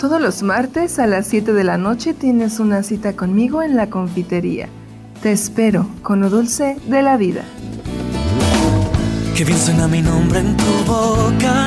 Todos los martes a las 7 de la noche tienes una cita conmigo en la confitería. Te espero con lo dulce de la vida. Qué bien suena mi nombre en tu boca.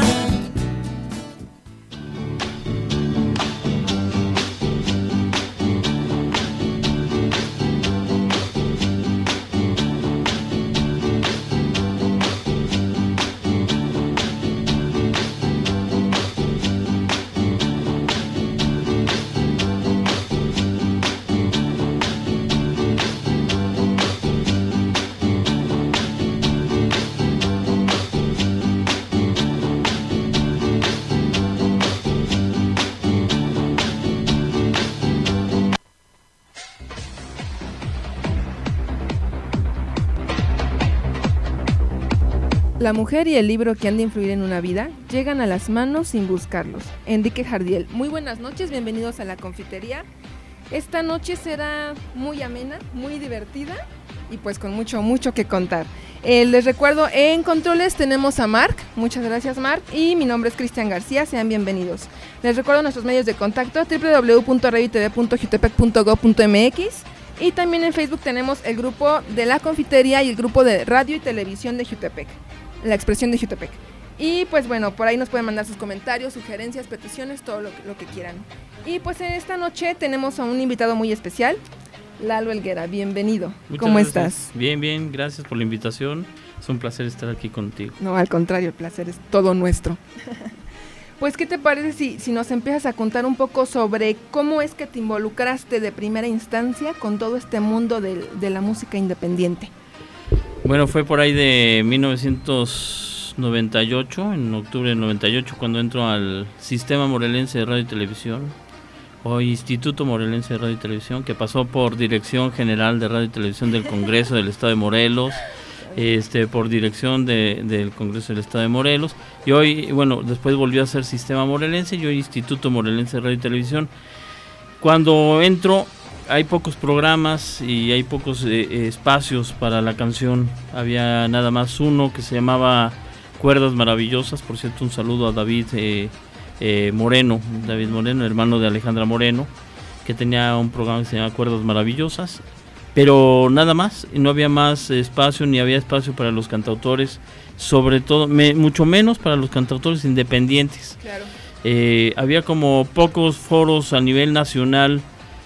La mujer y el libro que han de influir en una vida llegan a las manos sin buscarlos. Enrique Jardiel. Muy buenas noches, bienvenidos a la confitería. Esta noche será muy amena, muy divertida y pues con mucho que contar. Les recuerdo, en controles tenemos a Marc, muchas gracias Marc, y mi nombre es Cristian García, sean bienvenidos. Les recuerdo nuestros medios de contacto, www.radiotv.jutepec.gov.mx, y también en Facebook tenemos el grupo de la confitería y el grupo de radio y televisión de Jutepec, la expresión de Jutepec. Y pues bueno, por ahí nos pueden mandar sus comentarios, sugerencias, peticiones, todo lo que quieran. Y pues en esta noche tenemos a un invitado muy especial, Lalo Helguera, bienvenido. ¿Cómo estás? Bien, gracias por la invitación. Es un placer estar aquí contigo. No, al contrario, el placer es todo nuestro. Pues, ¿qué te parece si nos empiezas a contar un poco sobre cómo es que te involucraste de primera instancia con todo este mundo de la música independiente? Bueno, fue por ahí de 1998, en octubre de 98, cuando entro al Sistema Morelense de Radio y Televisión, o Instituto Morelense de Radio y Televisión, que pasó por Dirección General de Radio y Televisión del Congreso del Estado de Morelos, por dirección del Congreso del Estado de Morelos, y hoy, bueno, después volvió a ser Sistema Morelense y hoy Instituto Morelense de Radio y Televisión. Cuando entro hay pocos programas y hay pocos espacios para la canción. Había nada más uno que se llamaba Cuerdas Maravillosas. Por cierto, un saludo a David Moreno, hermano de Alejandra Moreno, que tenía un programa que se llamaba Cuerdas Maravillosas, pero nada más, y no había más espacio, ni había espacio para los cantautores, sobre todo, mucho menos para los cantautores independientes. Claro. Había como pocos foros a nivel nacional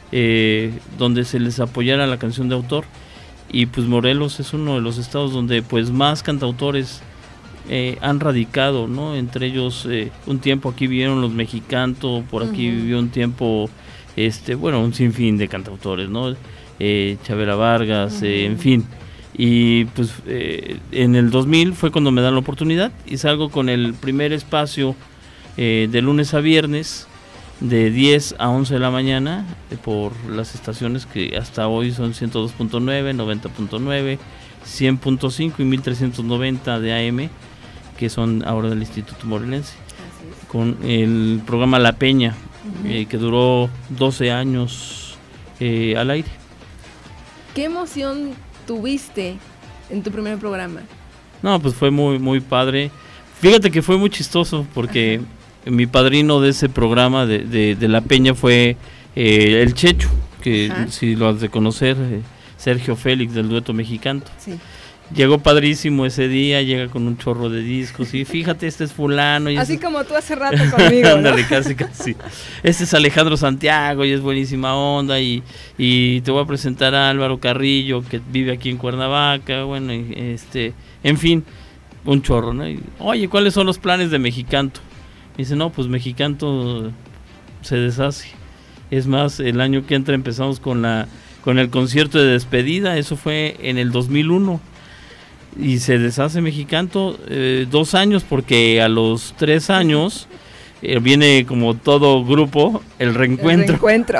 donde se les apoyara la canción de autor, y pues Morelos es uno de los estados donde pues más cantautores han radicado, ¿no? Entre ellos un tiempo aquí vivieron los Mexicanto, por aquí vivió un tiempo un sinfín de cantautores, ¿no? Chavela Vargas, en fin, y pues en el 2000 fue cuando me dan la oportunidad y salgo con el primer espacio de lunes a viernes de 10 a 11 de la mañana por las estaciones que hasta hoy son 102.9, 90.9, 100.5 y 1390 de AM, que son ahora del Instituto Morelense, con el programa La Peña, que duró 12 años al aire. ¿Qué emoción tuviste en tu primer programa? No, pues fue muy padre. Fíjate que fue muy chistoso porque mi padrino de ese programa de La Peña fue el Checho, que si lo has de conocer, Sergio Félix del Dueto Mexicano. Sí. Llegó padrísimo ese día, llega con un chorro de discos y fíjate, este es fulano. Y así como tú hace rato conmigo, ¿no? Ándale, casi. Este es Alejandro Santiago y es buenísima onda y te voy a presentar a Álvaro Carrillo, que vive aquí en Cuernavaca, bueno, en fin, un chorro, ¿no? Y, oye, ¿cuáles son los planes de Mexicanto? Y dice, no, pues Mexicanto se deshace. Es más, el año que entra empezamos con el concierto de despedida, eso fue en el 2001. Y se deshace Mexicanto 2 años, porque a los 3 años viene, como todo grupo, el reencuentro.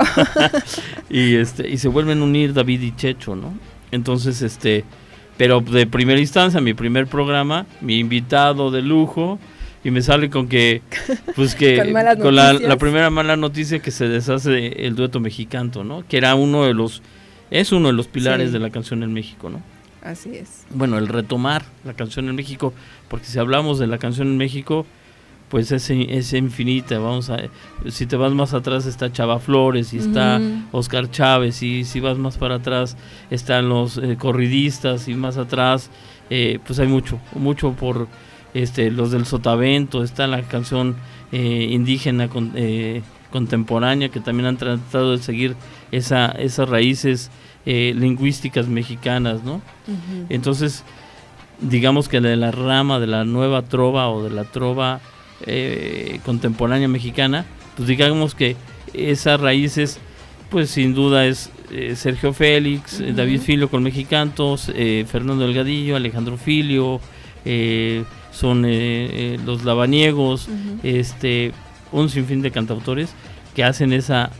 y se vuelven a unir David y Checho, ¿no? Entonces, pero de primera instancia, mi primer programa, mi invitado de lujo, y me sale con que con la primera mala noticia, que se deshace el Dueto Mexicanto, ¿no? Que era uno de los pilares de la canción en México, ¿no? Así es. Bueno, el retomar la canción en México, porque si hablamos de la canción en México, pues es infinita. Si te vas más atrás está Chava Flores y está Oscar Chávez, y si vas más para atrás están los corridistas, y más atrás pues hay mucho por los del Sotavento. Está la canción indígena contemporánea, que también han tratado de seguir esas raíces lingüísticas mexicanas, ¿no? Entonces, digamos que de la rama de la nueva trova o de la trova contemporánea mexicana, pues digamos que esas raíces, pues sin duda es Sergio Félix, David Filio con Mexicantos, Fernando Delgadillo, Alejandro Filio, son los Lavaniegos, un sinfín de cantautores que hacen esa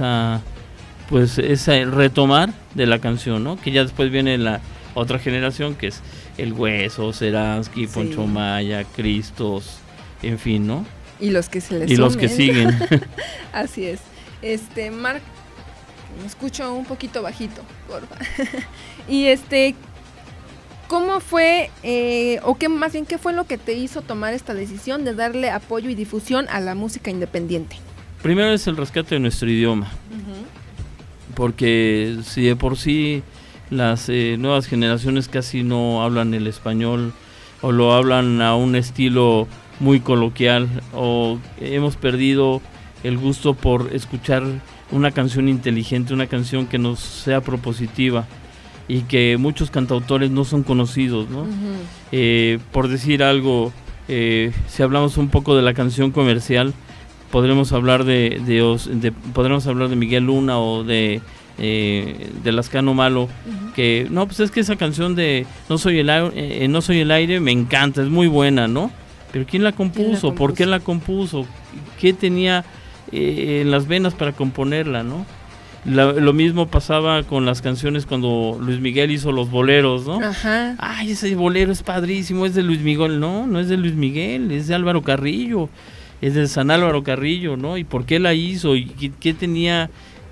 retomar de la canción, ¿no? Que ya después viene la otra generación, que es El Hueso, Seransky, Poncho Maya, Cristos, en fin, ¿no? Y los que se les los que siguen. Así es. Marc, me escucho un poquito bajito, porfa. Y ¿cómo fue, qué fue lo que te hizo tomar esta decisión de darle apoyo y difusión a la música independiente? Primero es el rescate de nuestro idioma, porque si de por sí las nuevas generaciones casi no hablan el español, o lo hablan a un estilo muy coloquial, o hemos perdido el gusto por escuchar una canción inteligente, una canción que nos sea propositiva, y que muchos cantautores no son conocidos, ¿no? Por decir algo, si hablamos un poco de la canción comercial, podremos hablar de Miguel Luna o de Lascano Malo, que no, pues es que esa canción de No soy el aire me encanta, es muy buena, ¿no? Pero ¿quién la compuso? ¿Por qué la compuso? ¿Qué tenía en las venas para componerla, no? Lo mismo pasaba con las canciones cuando Luis Miguel hizo los boleros, ¿no? Ajá. Ay, ese bolero es padrísimo, es de Luis Miguel. No es de Luis Miguel, es de Álvaro Carrillo, es de San Álvaro Carrillo, ¿no? ¿Y por qué la hizo? ¿Y qué tenía?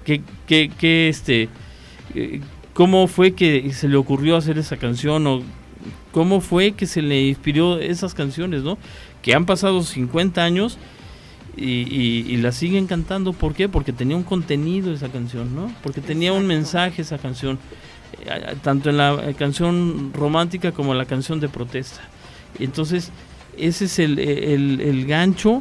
¿Cómo fue que se le ocurrió hacer esa canción? ¿O cómo fue que se le inspiró esas canciones, ¿no? Que han pasado 50 años y la siguen cantando. ¿Por qué? Porque tenía un contenido esa canción, ¿no? Porque tenía un mensaje esa canción, tanto en la canción romántica como en la canción de protesta. Entonces, ese es el gancho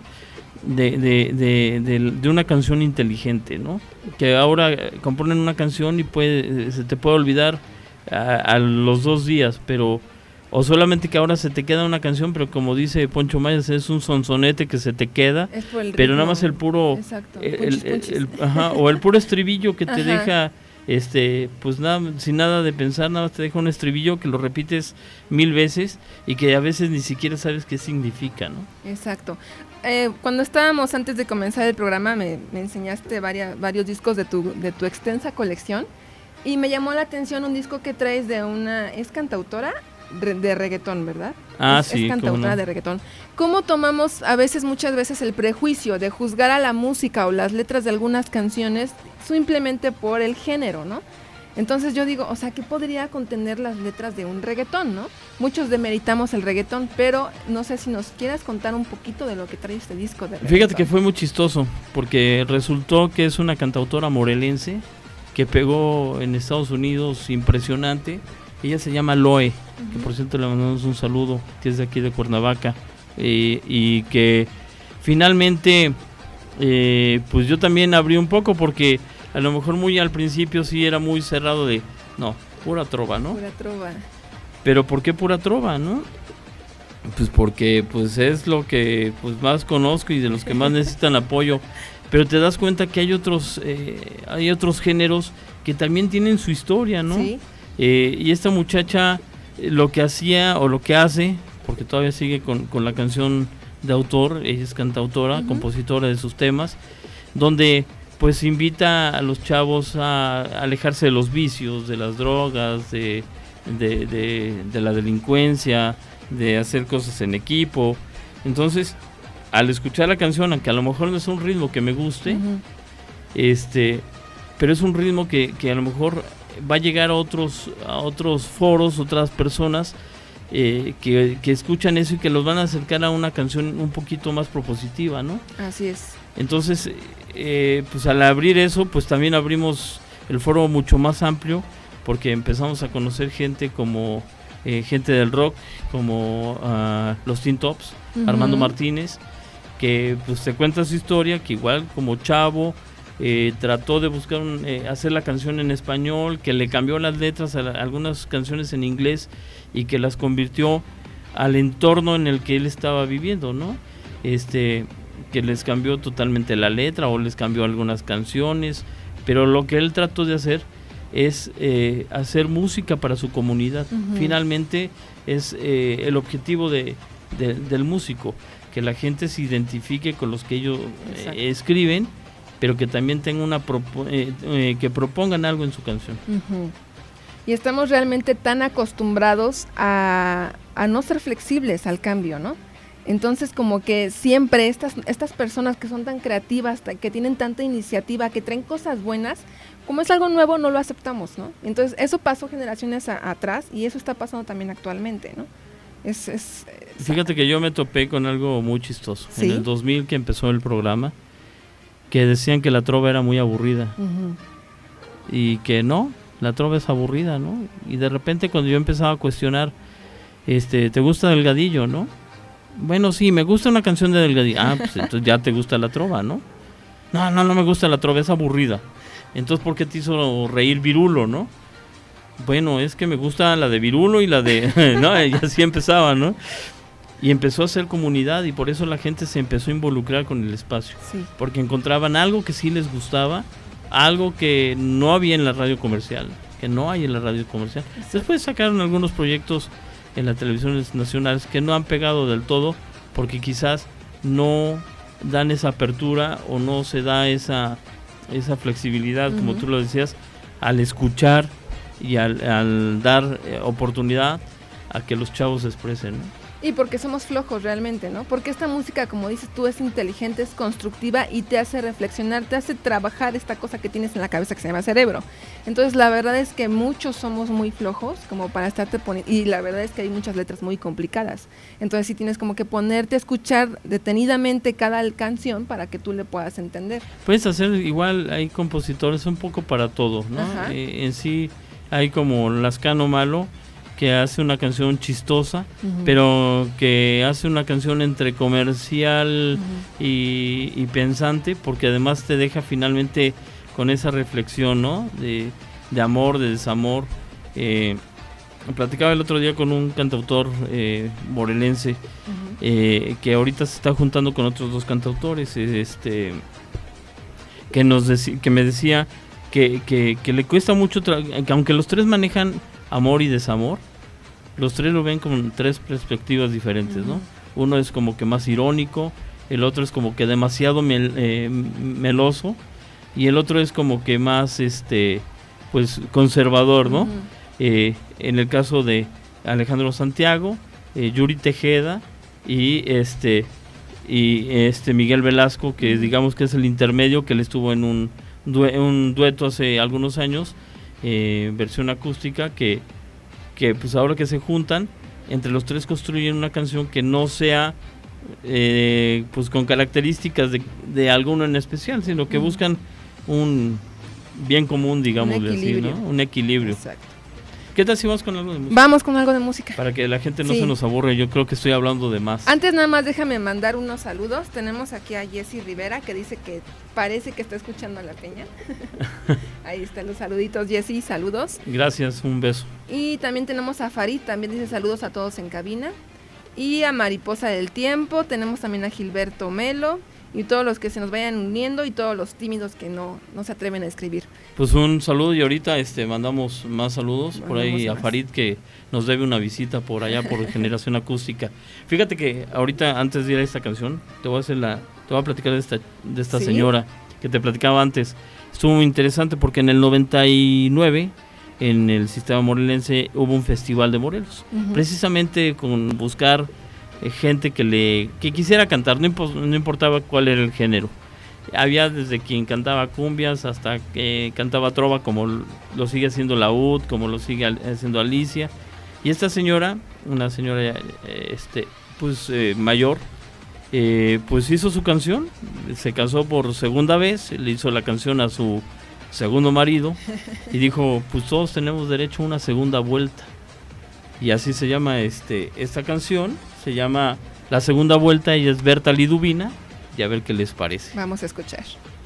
de una canción inteligente, ¿no? Que ahora componen una canción y se te puede olvidar a los 2 días, pero o solamente que ahora se te queda una canción, pero como dice Poncho Mayas, es un sonsonete que se te queda, pero nada más el puro, o el puro estribillo que te deja, pues nada, sin nada de pensar, nada más te deja un estribillo que lo repites 1000 veces y que a veces ni siquiera sabes qué significa, ¿no? Exacto. Cuando estábamos antes de comenzar el programa me enseñaste varios discos de tu extensa colección, y me llamó la atención un disco que traes es cantautora de reggaetón, ¿verdad? Sí. Es cantautora de reggaetón. ¿Cómo tomamos muchas veces el prejuicio de juzgar a la música o las letras de algunas canciones simplemente por el género, ¿no? Entonces yo digo, ¿qué podría contener las letras de un reggaetón, no? Muchos demeritamos el reggaetón, pero no sé si nos quieras contar un poquito de lo que trae este disco de reggaetón. Fíjate que fue muy chistoso, porque resultó que es una cantautora morelense que pegó en Estados Unidos impresionante. Ella se llama Loe, que por cierto le mandamos un saludo, que es de aquí de Cuernavaca, y que finalmente pues yo también abrí un poco, porque a lo mejor muy al principio sí era muy cerrado de, no, pura trova, ¿no? Pura trova. Pero ¿por qué pura trova, no? Pues porque pues es lo que pues más conozco y de los que más necesitan apoyo, pero te das cuenta que hay otros géneros que también tienen su historia, ¿no? Sí. Y esta muchacha lo que hacía o lo que hace, porque todavía sigue con la canción de autor, ella es cantautora, compositora de sus temas, donde pues invita a los chavos a alejarse de los vicios, de las drogas, de la delincuencia, de hacer cosas en equipo. Entonces, al escuchar la canción, aunque a lo mejor no es un ritmo que me guste, pero es un ritmo que a lo mejor va a llegar a otros foros, otras personas que escuchan eso y que los van a acercar a una canción un poquito más propositiva, ¿no? Así es. Entonces, pues al abrir eso, pues también abrimos el foro mucho más amplio, porque empezamos a conocer gente como gente del rock, como los Teen Tops, Armando Martínez, que pues te cuenta su historia, que igual como chavo trató de buscar hacer la canción en español, que le cambió las letras a algunas canciones en inglés y que las convirtió al entorno en el que él estaba viviendo, ¿no? Que les cambió totalmente la letra o les cambió algunas canciones, pero lo que él trató de hacer es hacer música para su comunidad. Finalmente es el objetivo del músico, que la gente se identifique con los que ellos escriben, pero que también tenga que propongan algo en su canción. Y estamos realmente tan acostumbrados a no ser flexibles al cambio, ¿no? Entonces como que siempre estas personas que son tan creativas, que tienen tanta iniciativa, que traen cosas buenas, como es algo nuevo no lo aceptamos, ¿no? Entonces eso pasó generaciones atrás y eso está pasando también actualmente, ¿no? Fíjate que yo me topé con algo muy chistoso. ¿Sí? En el 2000 que empezó el programa, que decían que la trova era muy aburrida y que no, la trova es aburrida, ¿no? Y de repente cuando yo empezaba a cuestionar, ¿te gusta Delgadillo, no? Bueno, sí, me gusta una canción de Delgadillo. Pues entonces ya te gusta la trova, ¿no? No me gusta la trova, es aburrida. Entonces, ¿por qué te hizo reír Virulo, no? Bueno, es que me gusta la de Virulo y la de... no, y así empezaba, ¿no? Y empezó a hacer comunidad y por eso la gente se empezó a involucrar con el espacio. Sí. Porque encontraban algo que sí les gustaba, algo que no había en la radio comercial, que no hay en la radio comercial. Después sacaron algunos proyectos en las televisiones nacionales que no han pegado del todo porque quizás no dan esa apertura o no se da esa flexibilidad, como tú lo decías, al escuchar y al dar oportunidad a que los chavos se expresen, ¿no? Y porque somos flojos realmente, ¿no? Porque esta música, como dices tú, es inteligente, es constructiva y te hace reflexionar, te hace trabajar esta cosa que tienes en la cabeza que se llama cerebro. Entonces la verdad es que muchos somos muy flojos como para estarte poniendo, y la verdad es que hay muchas letras muy complicadas. Entonces sí tienes como que ponerte a escuchar detenidamente cada canción para que tú le puedas entender. Puedes hacer igual, hay compositores un poco para todo, ¿no? En sí hay como Lascano Malo, que hace una canción chistosa, pero que hace una canción entre comercial y pensante, porque además te deja finalmente con esa reflexión, ¿no? De amor, de desamor. Platicaba el otro día con un cantautor morelense que ahorita se está juntando con otros dos cantautores, que me decía que le cuesta mucho, que aunque los tres manejan amor y desamor, los tres lo ven con tres perspectivas diferentes, ¿no? Uno es como que más irónico, el otro es como que demasiado meloso y el otro es como que más pues conservador, ¿no? En el caso de Alejandro Santiago, Yuri Tejeda y Miguel Velasco, que digamos que es el intermedio, que él estuvo en un dueto hace algunos años, versión acústica, que pues ahora que se juntan, entre los tres construyen una canción que no sea pues con características de alguno en especial, sino que buscan un bien común, digámosle así, ¿no? Un equilibrio. Exacto. ¿Qué tal si vamos con algo de música? Vamos con algo de música. Para que la gente no se nos aburre, yo creo que estoy hablando de más. Antes nada más déjame mandar unos saludos. Tenemos aquí a Jessy Rivera, que dice que parece que está escuchando a La Peña. Ahí están los saluditos, Jessy, saludos. Gracias, un beso. Y también tenemos a Farid, también dice saludos a todos en cabina. Y a Mariposa del Tiempo, tenemos también a Gilberto Melo. Y todos los que se nos vayan uniendo y todos los tímidos que no se atreven a escribir. Pues un saludo y ahorita mandamos más saludos. Por ahí a Farid, que nos debe una visita por allá por Generación Acústica. Fíjate que ahorita, antes de ir a esta canción, te voy a platicar de esta ¿Sí? señora que te platicaba antes. Estuvo muy interesante porque en el 99 en el sistema morelense hubo un festival de Morelos, precisamente con buscar gente que quisiera cantar, no importaba cuál era el género. Había desde quien cantaba cumbias hasta que cantaba trova, como lo sigue haciendo Laúd, como lo sigue haciendo Alicia. Y esta señora una señora pues mayor, pues hizo su canción, se casó por segunda vez, le hizo la canción a su segundo marido y dijo, pues todos tenemos derecho a una segunda vuelta. Y así se llama esta canción, se llama La Segunda Vuelta, ella es Berta Liduvina, y a ver qué les parece. Vamos a escuchar.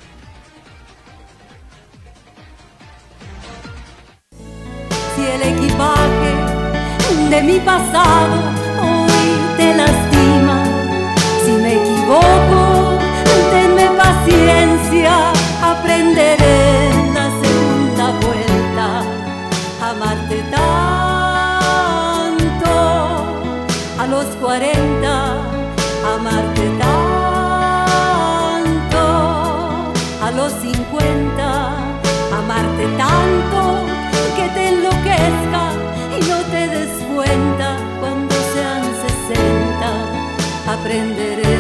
Si el equipaje de mi pasado hoy te lastima, si me equivoco, tenme paciencia, aprenderé en la segunda vuelta a amarte tanto, a los 40, amarte tanto, a los 50, amarte tanto, que te enloquezca y no te des cuenta, cuando sean 60, aprenderé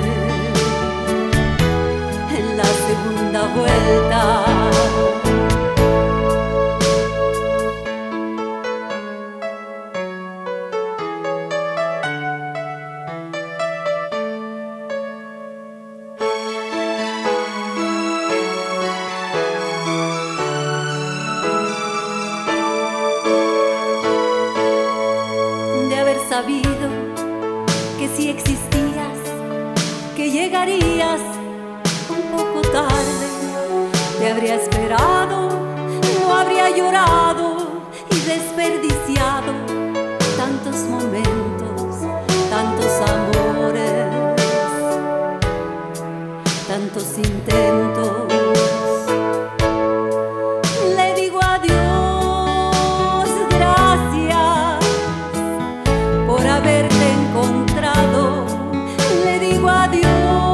en la segunda vuelta. Sabido que si existías, que llegarías un poco tarde, te habría esperado, no habría llorado y desperdiciado tantos momentos, tantos amores, tantos intentos. Le digo adiós, gracias por haberte encontrado, le digo adiós,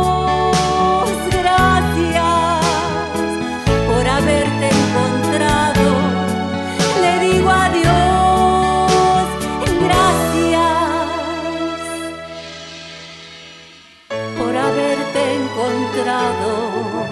gracias por haberte encontrado, le digo adiós, gracias por haberte encontrado.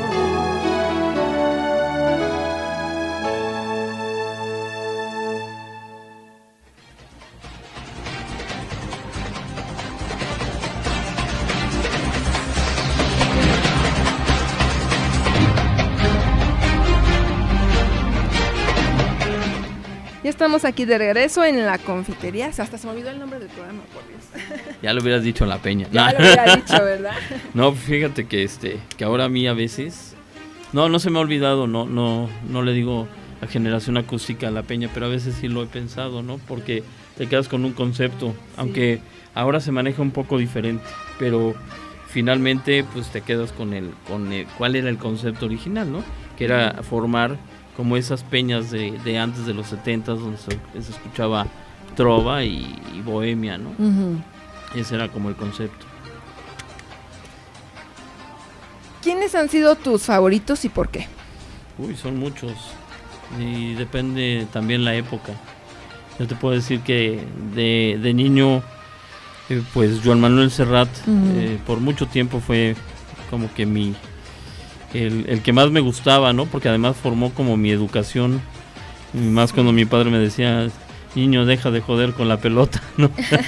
Ya estamos aquí de regreso en la confitería. Hasta se me olvidó el nombre del programa, por Dios. Ya lo hubieras dicho La Peña. Ya lo hubiera dicho, ¿verdad? No, fíjate que que ahora a mí a veces no se me ha olvidado, no le digo a Generación Acústica a La Peña, pero a veces sí lo he pensado, ¿no? Porque te quedas con un concepto, sí, aunque ahora se maneja un poco diferente, pero finalmente pues te quedas con el cuál era el concepto original, ¿no? Que era formar como esas peñas de antes de los 70s, donde se escuchaba trova y bohemia, ¿no? Uh-huh. Ese era como el concepto. ¿Quiénes han sido tus favoritos y por qué? Uy, son muchos. Y depende también la época. Yo te puedo decir que de niño, pues Joan Manuel Serrat, uh-huh, por mucho tiempo fue como que el que más me gustaba, ¿no? Porque además formó como mi educación, y más cuando mi padre me decía, niño, deja de joder con la pelota, ¿no?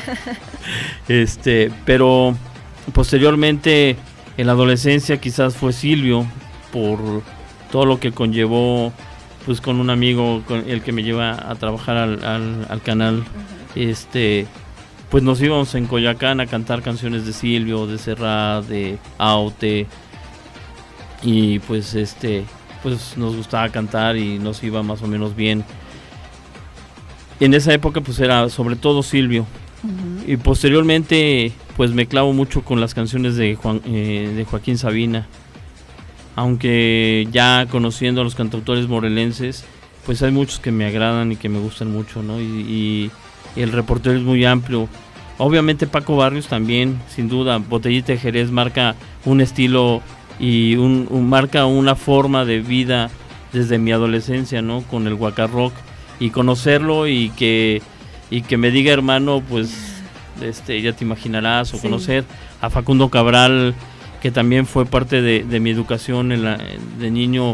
Pero posteriormente en la adolescencia quizás fue Silvio, por todo lo que conllevó, pues con un amigo con el que me lleva a trabajar al canal, uh-huh, pues nos íbamos en Coyoacán a cantar canciones de Silvio, de Serrat, de Aute, y pues pues nos gustaba cantar y nos iba más o menos bien. En esa época pues era sobre todo Silvio, uh-huh, y posteriormente pues me clavo mucho con las canciones de Joaquín Sabina, aunque ya conociendo a los cantautores morelenses pues hay muchos que me agradan y que me gustan mucho, ¿no? Y el repertorio es muy amplio. Obviamente Paco Barrios también, sin duda. Botellita de Jerez marca un estilo y marca una forma de vida desde mi adolescencia, ¿no? Con el guacarrock, y conocerlo y que me diga hermano, pues ya te imaginarás, o sí, conocer a Facundo Cabral, que también fue parte de mi educación de niño,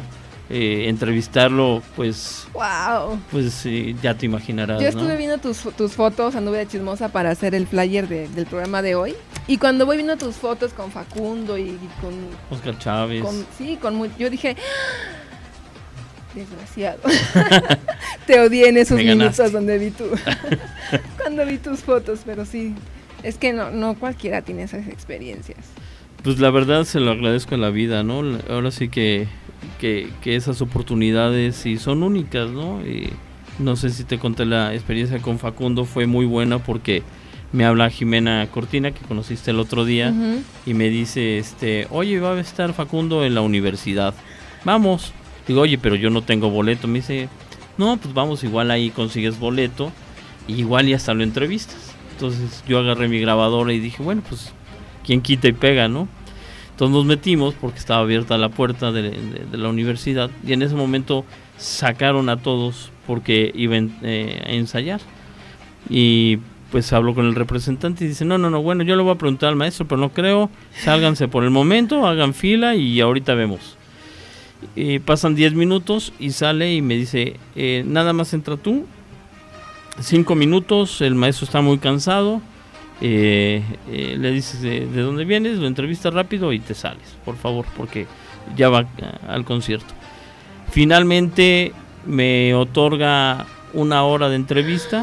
entrevistarlo, pues... ¡Wow! Pues ya te imaginarás, Yo estuve ¿no? viendo tus fotos, anduve de chismosa para hacer el flyer del programa de hoy. Y cuando voy viendo tus fotos con Facundo y con... Oscar Chávez. Yo dije... Desgraciado. Te odié en esos Me minutos ganaste. donde cuando vi tus fotos, pero sí, es que no cualquiera tiene esas experiencias. Pues la verdad se lo agradezco en la vida, ¿no? Ahora sí que esas oportunidades sí son únicas, ¿no? Y no sé si te conté la experiencia con Facundo, fue muy buena porque me habla Jimena Cortina, que conociste el otro día, Uh-huh. y me dice, oye, va a estar Facundo en la universidad, vamos. Digo, oye, pero yo no tengo boleto. Me dice, no, pues vamos, igual ahí consigues boleto, y igual y hasta lo entrevistas. Entonces yo agarré mi grabadora y dije, bueno, pues quién quita y pega, ¿no? Entonces nos metimos porque estaba abierta la puerta de la universidad, y en ese momento sacaron a todos porque iban a ensayar. Y pues habló con el representante y dice, no, bueno, yo le voy a preguntar al maestro, pero no creo, sálganse por el momento, hagan fila y ahorita vemos. Pasan 10 minutos y sale y me dice, nada más entra tú, 5 minutos, el maestro está muy cansado, le dices de dónde vienes, lo entrevistas rápido y te sales, por favor, porque ya va al concierto. Finalmente me otorga 1 hora de entrevista,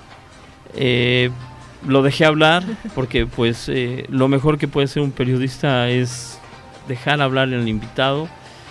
lo dejé hablar porque pues lo mejor que puede ser un periodista es dejar hablar al invitado.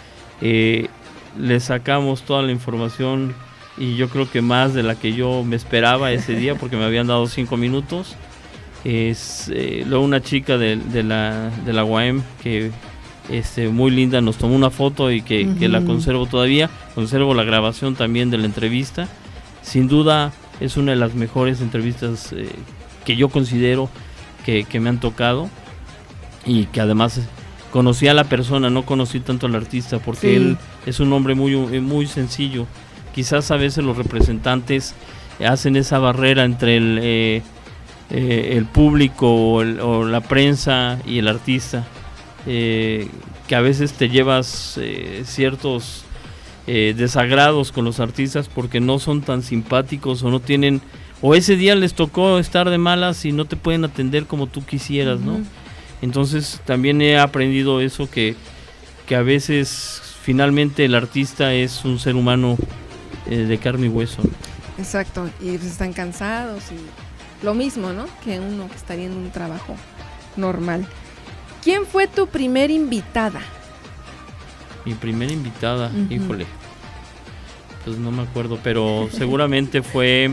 Le sacamos toda la información y yo creo que más de la que yo me esperaba ese día porque me habían dado 5 minutos. Luego una chica de la UAM que muy linda nos tomó una foto y que la conservo todavía, conservo la grabación también de la entrevista. Sin duda es una de las mejores entrevistas que yo considero que me han tocado, y que además conocí a la persona, no conocí tanto al artista, porque él es un hombre muy sencillo. Quizás a veces los representantes hacen esa barrera entre el público o la prensa y el artista, que a veces te llevas ciertos desagrados con los artistas porque no son tan simpáticos o no tienen, o ese día les tocó estar de malas y no te pueden atender como tú quisieras, ¿no? Entonces también he aprendido eso, que a veces finalmente el artista es un ser humano de carne y hueso. Exacto, y pues están cansados y lo mismo, ¿no? Que uno que estaría en un trabajo normal. ¿Quién fue tu primer invitada? Mi primera invitada, híjole, pues no me acuerdo, pero seguramente fue...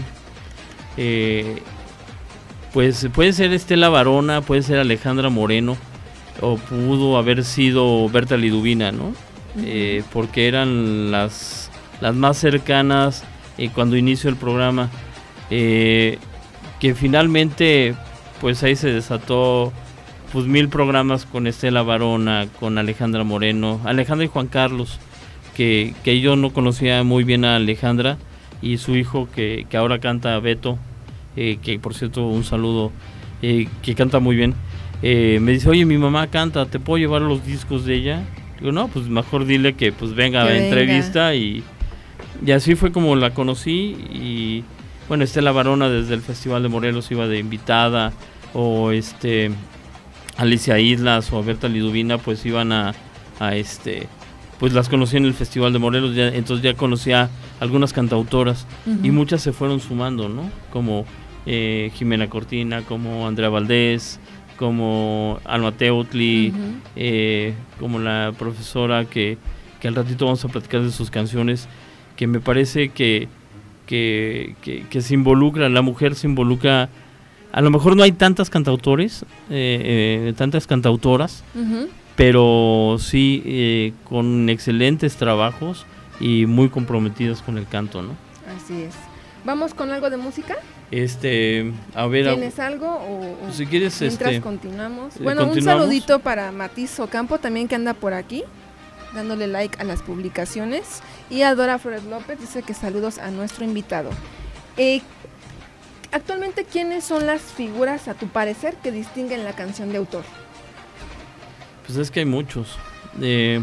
pues puede ser Estela Varona, puede ser Alejandra Moreno, o pudo haber sido Berta Liduvina, ¿no? Porque eran las más cercanas cuando inició el programa, que finalmente pues ahí se desató pues 1000 programas con Estela Varona, con Alejandra Moreno, Alejandra y Juan Carlos, que yo no conocía muy bien a Alejandra, y su hijo que ahora canta, Beto, que por cierto un saludo, que canta muy bien, me dice, oye, mi mamá canta, ¿te puedo llevar los discos de ella? Digo, no, pues mejor dile que pues venga a entrevista, y así fue como la conocí. Y bueno, Estela Varona desde el Festival de Morelos iba de invitada, o Alicia Islas o Berta Liduvina pues iban a pues las conocí en el Festival de Morelos, entonces ya conocía algunas cantautoras, y muchas se fueron sumando, ¿no? Como Jimena Cortina, como Andrea Valdés, como Alma Teutli, como la profesora que al ratito vamos a platicar de sus canciones, que me parece que se involucra, la mujer se involucra. A lo mejor no hay tantas cantautores, tantas cantautoras, pero sí con excelentes trabajos y muy comprometidas con el canto, ¿no? Así es. ¿Vamos con algo de música? A ver, ¿Tienes algo o si quieres, mientras continuamos? Bueno, continuamos. Un saludito para Matiz Ocampo también, que anda por aquí dándole like a las publicaciones, y a Dora Flores López dice que saludos a nuestro invitado. Actualmente, ¿quiénes son las figuras, a tu parecer, que distinguen la canción de autor? Pues es que hay muchos.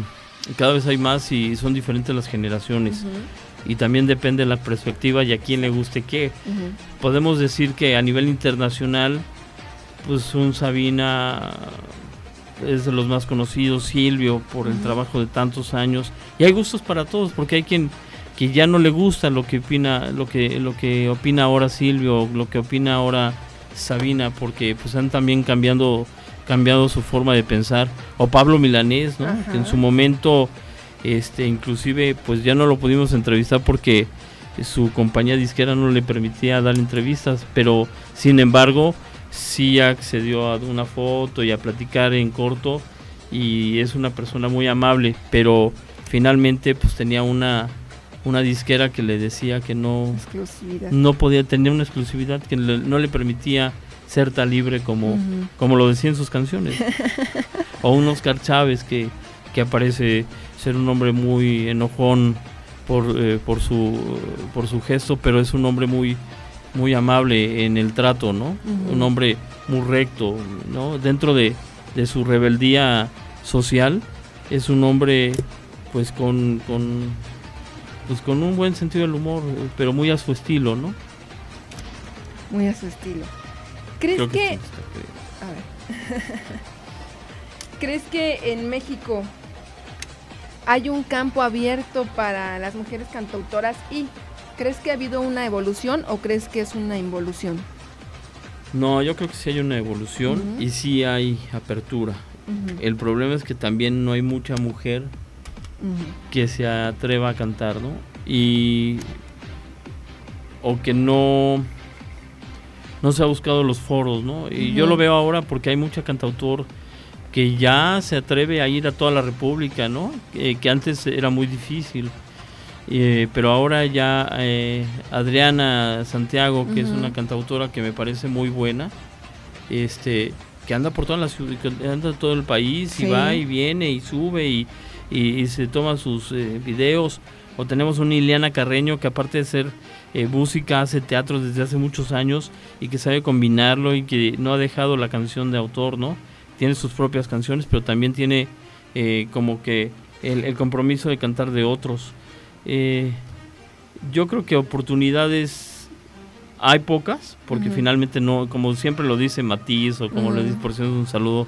cada vez hay más y son diferentes las generaciones. Y también depende de la perspectiva y a quién le guste qué. Podemos decir que a nivel internacional, pues un Sabina es de los más conocidos, Silvio, por el trabajo de tantos años. Y hay gustos para todos, porque hay quien que ya no le gusta lo que opina, lo que opina ahora Silvio, lo que opina ahora Sabina, porque pues han también cambiado su forma de pensar. O Pablo Milanés, ¿no? Que en su momento inclusive pues ya no lo pudimos entrevistar porque su compañía disquera no le permitía dar entrevistas, pero sin embargo sí accedió a una foto y a platicar en corto, y es una persona muy amable, pero finalmente pues tenía una disquera que le decía que no podía tener una exclusividad, que no le permitía ser tan libre como lo decía en sus canciones. O un Oscar Chávez que aparece ser un hombre muy enojón por su gesto, pero es un hombre muy muy amable en el trato, ¿no? Un hombre muy recto, ¿no? Dentro de su rebeldía social, es un hombre pues con un buen sentido del humor, pero muy a su estilo, ¿no? Muy a su estilo. ¿Crees que a ver. ¿Crees que en México hay un campo abierto para las mujeres cantautoras y crees que ha habido una evolución o crees que es una involución? No, yo creo que sí hay una evolución y sí hay apertura. El problema es que también no hay mucha mujer que se atreva a cantar, ¿no? O que no se ha buscado los foros, ¿no? Y yo lo veo ahora porque hay mucha cantautor que ya se atreve a ir a toda la República, ¿no? Que antes era muy difícil. Pero ahora ya Adriana Santiago, que es una cantautora que me parece muy buena, que anda por toda la ciudad, que anda todo el país, y va y viene y sube y se toma sus videos. O tenemos una Ileana Carreño que, aparte de ser música, hace teatro desde hace muchos años y que sabe combinarlo y que no ha dejado la canción de autor, ¿no? Tiene sus propias canciones, pero también tiene como que el compromiso de cantar de otros. Yo creo que oportunidades hay pocas, porque finalmente no, como siempre lo dice Matiz, o como le dice, por cierto, un saludo,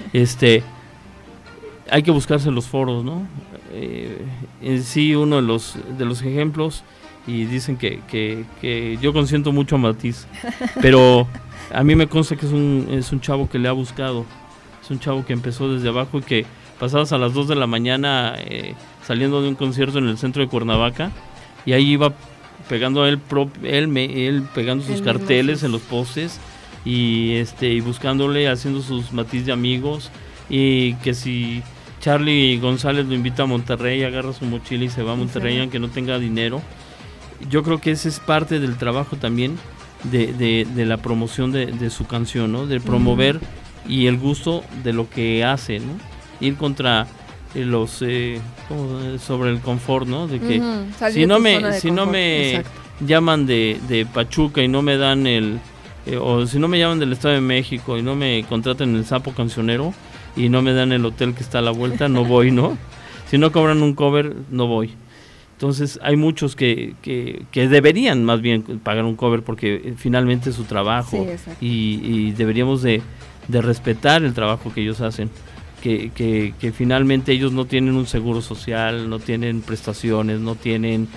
hay que buscarse los foros, ¿no? En sí, uno de los ejemplos, y dicen que yo consiento mucho a Matiz, pero a mí me consta que es un chavo que le ha buscado, es un chavo que empezó desde abajo y que pasadas a las 2 de la mañana saliendo de un concierto en el centro de Cuernavaca, y ahí iba pegando él pegando sus carteles en los postes y buscándole, haciendo sus Matiz de amigos, y que si Charlie González lo invita a Monterrey, agarra su mochila y se va a Monterrey aunque no tenga dinero. Yo creo que ese es parte del trabajo también de la promoción de su canción, ¿no? De promover y el gusto de lo que hace, ¿no? Ir contra los sobre el confort, ¿no? De que si no me llaman de Pachuca y no me dan o si no me llaman del Estado de México y no me contratan en el Sapo Cancionero y no me dan el hotel que está a la vuelta, no voy, ¿no? Si no cobran un cover, no voy. Entonces hay muchos que deberían más bien pagar un cover, porque finalmente es su trabajo, y deberíamos de respetar el trabajo que ellos hacen, que finalmente ellos no tienen un seguro social, no tienen prestaciones, no tienen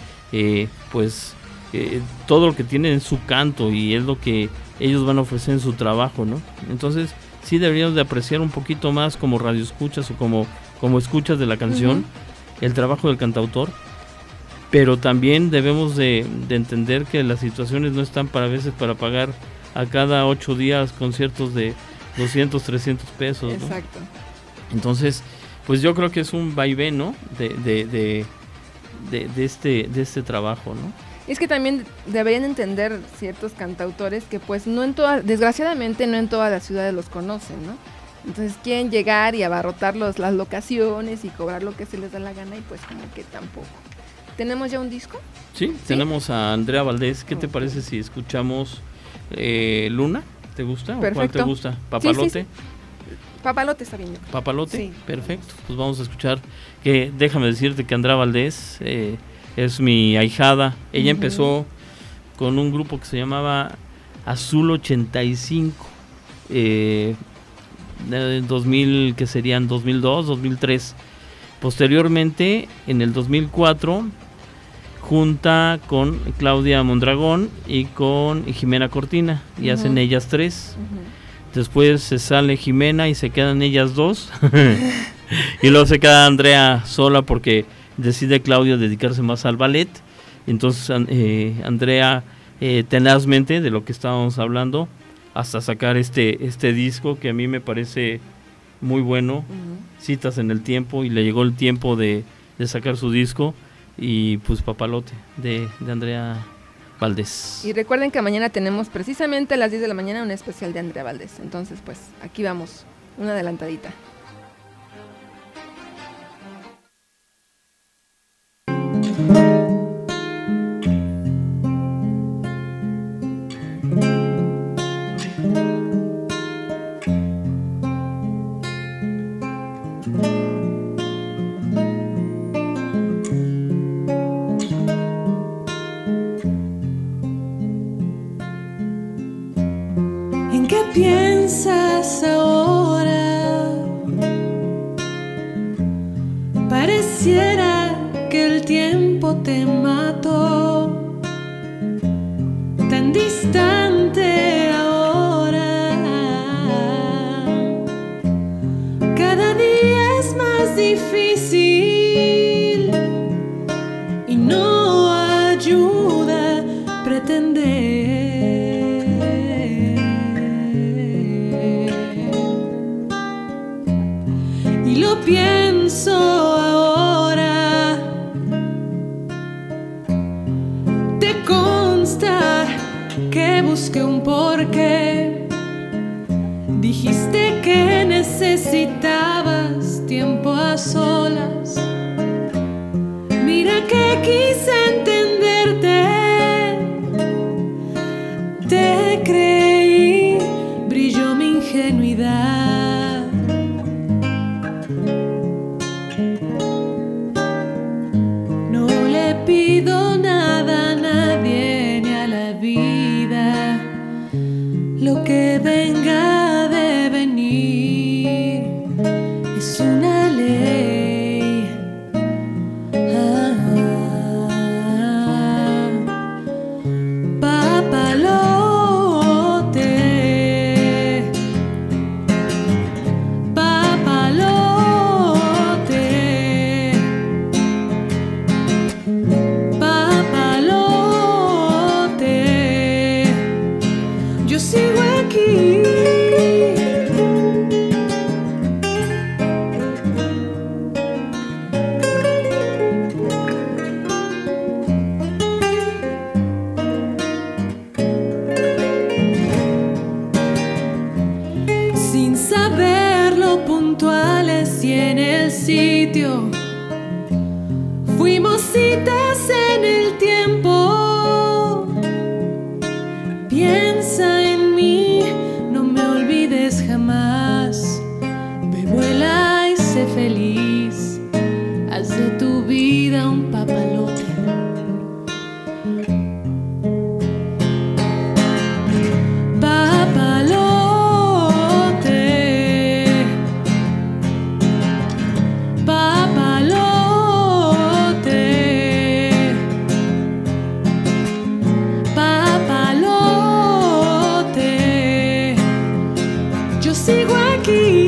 todo lo que tienen es su canto, y es lo que ellos van a ofrecer en su trabajo, ¿no? Entonces sí deberíamos de apreciar un poquito más, como radioescuchas o como escuchas de la canción, el trabajo del cantautor. Pero también debemos de entender que las situaciones no están a veces para pagar a cada 8 días conciertos de 200, 300 pesos, ¿no? Exacto. Entonces, pues yo creo que es un vaivén, ¿no? de este trabajo, ¿no? Es que también deberían entender ciertos cantautores que pues desgraciadamente no en todas las ciudades los conocen, ¿no? Entonces quieren llegar y abarrotar las locaciones y cobrar lo que se les da la gana, y pues como que tampoco. ¿Tenemos ya un disco? Sí, tenemos a Andrea Valdés. ¿Qué te parece si escuchamos Luna? ¿Te gusta? Perfecto. ¿O cuál te gusta? ¿Papalote? Sí. Papalote está bien. ¿Papalote? Sí. Perfecto. Pues vamos a escuchar que déjame decirte que Andrea Valdés es mi ahijada. Ella empezó con un grupo que se llamaba Azul 85 en 2000, que serían 2002, 2003. Posteriormente, en el 2004, junta con Claudia Mondragón y con Jimena Cortina, y hacen ellas tres. Después se sale Jimena y se quedan ellas dos. Y luego se queda Andrea sola porque decide Claudia dedicarse más al ballet. Entonces Andrea tenazmente, de lo que estábamos hablando, hasta sacar este disco que a mí me parece muy bueno. Citas en el tiempo, y le llegó el tiempo de sacar su disco. Y pues Papalote de Andrea Valdés. Y recuerden que mañana tenemos precisamente a las 10 de la mañana un especial de Andrea Valdés. Entonces pues aquí vamos, una adelantadita. Piensas ahora, pareciera que el tiempo te mató, tan distante ahora, cada día es más difícil y no ayuda pretender. Pienso ahora, te consta que busqué un porqué. Dijiste que necesitabas tiempo a solas. Mira que quise entenderte, te creí, brilló mi ingenuidad. Pido nada a nadie ni a la vida, lo que venga de venir es una ley. Papalote, papalote, papalote, yo sigo aquí. Sin saberlo, puntuales y en el sitio, fuimos citas en el tiempo. Piensa en mí, no me olvides jamás. Ve, vuela y sé feliz. Haz de tu vida un papalote. Papalote, papalote, papalote, yo sigo aquí.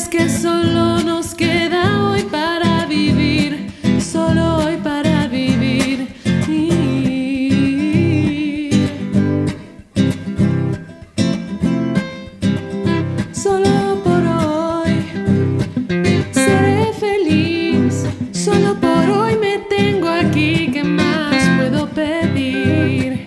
es que solo nos queda hoy para vivir, solo hoy para vivir. Solo por hoy seré feliz, solo por hoy me tengo aquí, ¿qué más puedo pedir?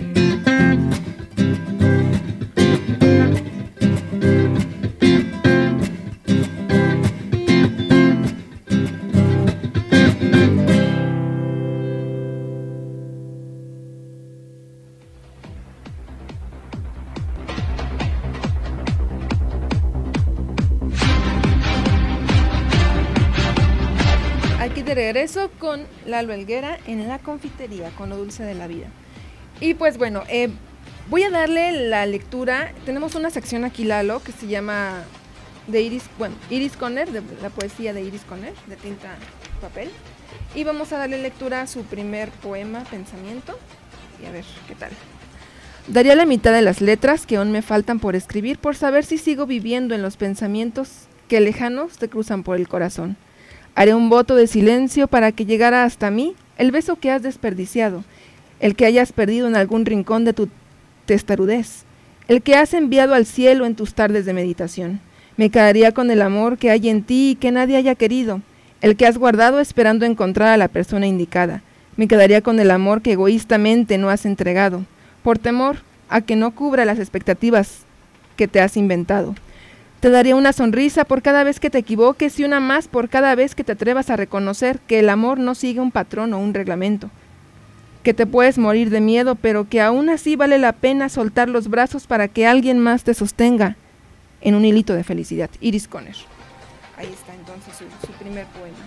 Aquí de regreso con Lalo Helguera en La Confitería, con lo dulce de la vida. Y pues bueno, voy a darle la lectura. Tenemos una sección aquí, Lalo, que se llama Iris Conner, de la poesía de Iris Conner, de tinta papel. Y vamos a darle lectura a su primer poema, Pensamiento. Y a ver, ¿qué tal? Daría la mitad de las letras que aún me faltan por escribir, por saber si sigo viviendo en los pensamientos que lejanos te cruzan por el corazón. Haré un voto de silencio para que llegara hasta mí el beso que has desperdiciado, el que hayas perdido en algún rincón de tu testarudez, el que has enviado al cielo en tus tardes de meditación. Me quedaría con el amor que hay en ti y que nadie haya querido, el que has guardado esperando encontrar a la persona indicada. Me quedaría con el amor que egoístamente no has entregado, por temor a que no cubra las expectativas que te has inventado. Te daría una sonrisa por cada vez que te equivoques y una más por cada vez que te atrevas a reconocer que el amor no sigue un patrón o un reglamento. Que te puedes morir de miedo, pero que aún así vale la pena soltar los brazos para que alguien más te sostenga en un hilito de felicidad. Iris Conner. Ahí está entonces su primer poema.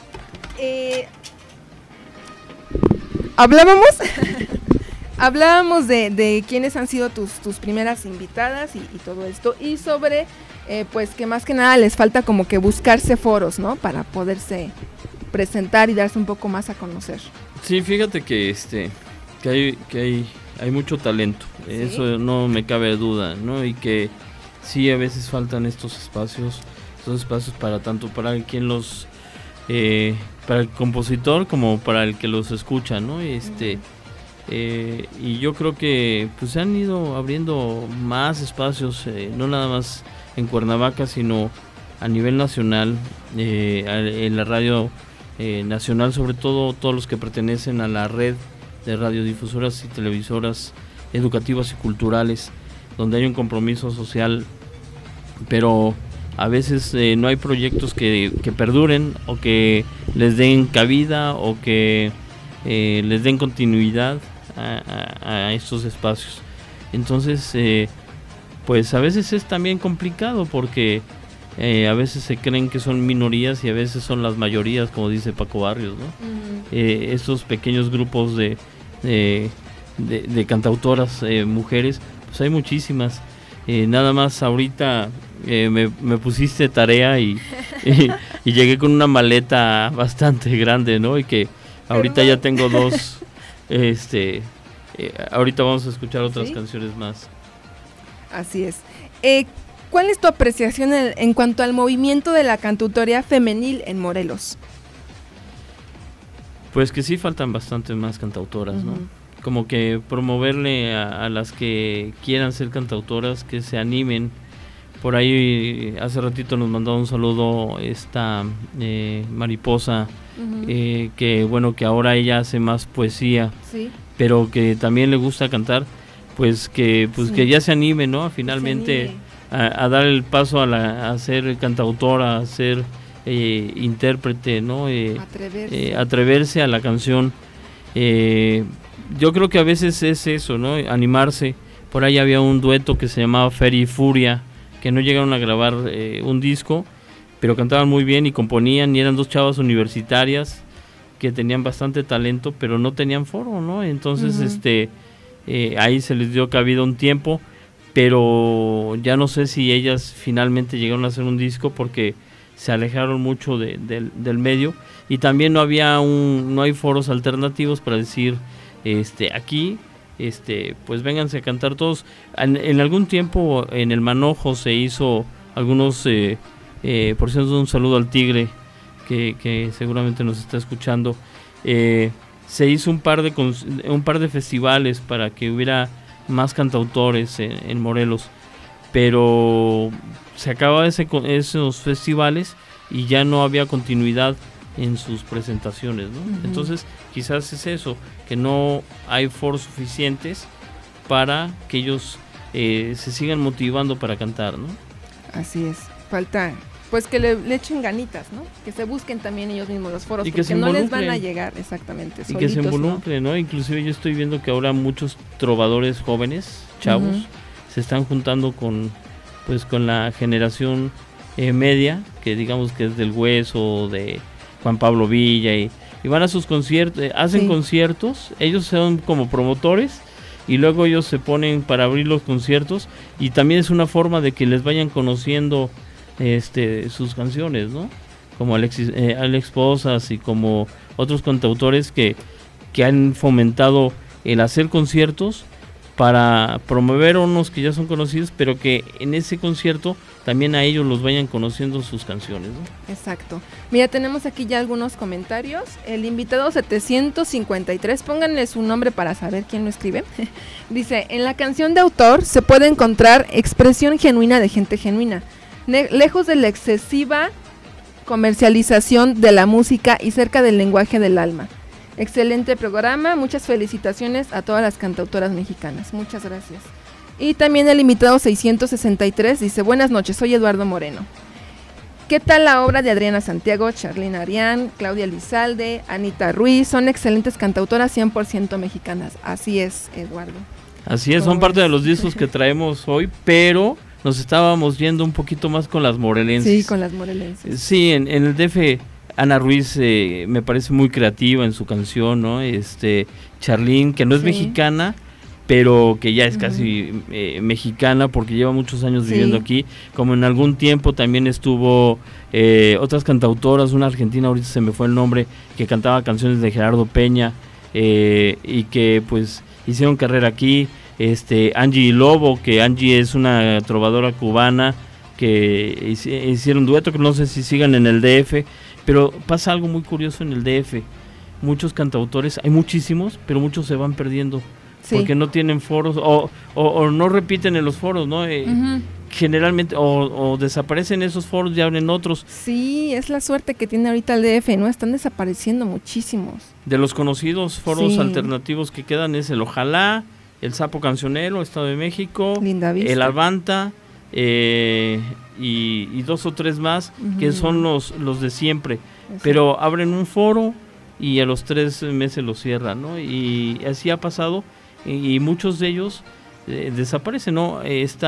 Hablábamos de quiénes han sido tus primeras invitadas y todo esto, y sobre pues que más que nada les falta como que buscarse foros, ¿no? Para poderse presentar y darse un poco más a conocer. Sí, fíjate que hay mucho talento, ¿sí? Eso no me cabe duda, ¿no? Y que sí, a veces faltan estos espacios para tanto para quien los para el compositor como para el que los escucha, ¿no? Y yo creo que pues se han ido abriendo más espacios, no nada más en Cuernavaca, sino a nivel nacional, en la radio nacional, sobre todo todos los que pertenecen a la red de radiodifusoras y televisoras educativas y culturales, donde hay un compromiso social, pero a veces no hay proyectos que perduren o que les den cabida o que les den continuidad a estos espacios. Entonces pues a veces es también complicado porque a veces se creen que son minorías y a veces son las mayorías, como dice Paco Barrios, ¿no? Estos pequeños grupos de cantautoras mujeres, pues hay muchísimas. Nada más ahorita me pusiste tarea y llegué con una maleta bastante grande, ¿no? Y que ahorita ya tengo dos. Ahorita vamos a escuchar otras canciones más. Así es. ¿Cuál es tu apreciación en cuanto al movimiento de la cantautoría femenil en Morelos? Pues que sí faltan bastante más cantautoras, ¿no? Como que promoverle a las que quieran ser cantautoras, que se animen. Por ahí hace ratito nos mandó un saludo esta Mariposa, que bueno, que ahora ella hace más poesía, ¿sí? Pero que también le gusta cantar, pues que ya se anime, ¿no? Finalmente a dar el paso a ser cantautora, a ser intérprete, ¿no? Atreverse a la canción. Yo creo que a veces es eso, ¿no? Animarse. Por ahí había un dueto que se llamaba Feria y Furia, que no llegaron a grabar un disco, pero cantaban muy bien y componían, y eran dos chavas universitarias que tenían bastante talento, pero no tenían foro, ¿no? Entonces ahí se les dio cabida un tiempo, pero ya no sé si ellas finalmente llegaron a hacer un disco porque se alejaron mucho del medio, y también no hay foros alternativos para decir aquí pues vénganse a cantar todos. En algún tiempo en el Manojo se hizo algunos por cierto, un saludo al Tigre, que seguramente nos está escuchando. Se hizo un par de festivales para que hubiera más cantautores en Morelos, pero se acababa esos festivales y ya no había continuidad en sus presentaciones, ¿no? Uh-huh. Entonces quizás es eso, que no hay foros suficientes para que ellos se sigan motivando para cantar, ¿no? Así es, falta pues que le echen ganitas, ¿no? Que se busquen también ellos mismos los foros, y porque no les van a llegar exactamente y solitos, que se involucren, ¿no? Inclusive yo estoy viendo que ahora muchos trovadores jóvenes, chavos, se están juntando con la generación media, que digamos que es del Hueso, de Juan Pablo Villa, y van a sus conciertos, hacen conciertos, ellos son como promotores, y luego ellos se ponen para abrir los conciertos, y también es una forma de que les vayan conociendo sus canciones, ¿no? Como Alex Posas y como otros cantautores que han fomentado el hacer conciertos para promover unos que ya son conocidos, pero que en ese concierto también a ellos los vayan conociendo sus canciones, ¿no? Exacto. Mira, tenemos aquí ya algunos comentarios. El invitado 753, pónganle su nombre para saber quién lo escribe. Dice, en la canción de autor se puede encontrar expresión genuina de gente genuina, lejos de la excesiva comercialización de la música y cerca del lenguaje del alma. Excelente programa, muchas felicitaciones a todas las cantautoras mexicanas, muchas gracias. Y también el invitado 663 dice, buenas noches, soy Eduardo Moreno. ¿Qué tal la obra de Adriana Santiago, Charlene Arián, Claudia Lizalde, Anita Ruiz? Son excelentes cantautoras 100% mexicanas. Así es, Eduardo. Así es, son parte de los discos que traemos hoy, pero nos estábamos yendo un poquito más con las morelenses. Sí, con las morelenses. Sí, en el DF, Ana Ruiz me parece muy creativa en su canción, ¿no? Charlene, que no es mexicana, pero que ya es casi mexicana porque lleva muchos años viviendo aquí, como en algún tiempo también estuvo otras cantautoras, una argentina, ahorita se me fue el nombre, que cantaba canciones de Gerardo Peña, y que pues hicieron carrera aquí. Angie Lobo, que Angie es una trovadora cubana, que hicieron dueto, que no sé si sigan en el DF, pero pasa algo muy curioso en el DF. Muchos cantautores, hay muchísimos, pero muchos se van perdiendo, porque no tienen foros, o no repiten en los foros, ¿no? Generalmente, o desaparecen esos foros y abren otros. Sí, es la suerte que tiene ahorita el DF, ¿no? Están desapareciendo muchísimos. De los conocidos foros alternativos que quedan es el Ojalá, el Sapo Cancionero, Estado de México, el Avanta, y dos o tres más, que son los de siempre. Exacto. Pero abren un foro y a los 3 meses lo cierran, ¿no? Y así ha pasado, y muchos de ellos desaparecen, ¿no?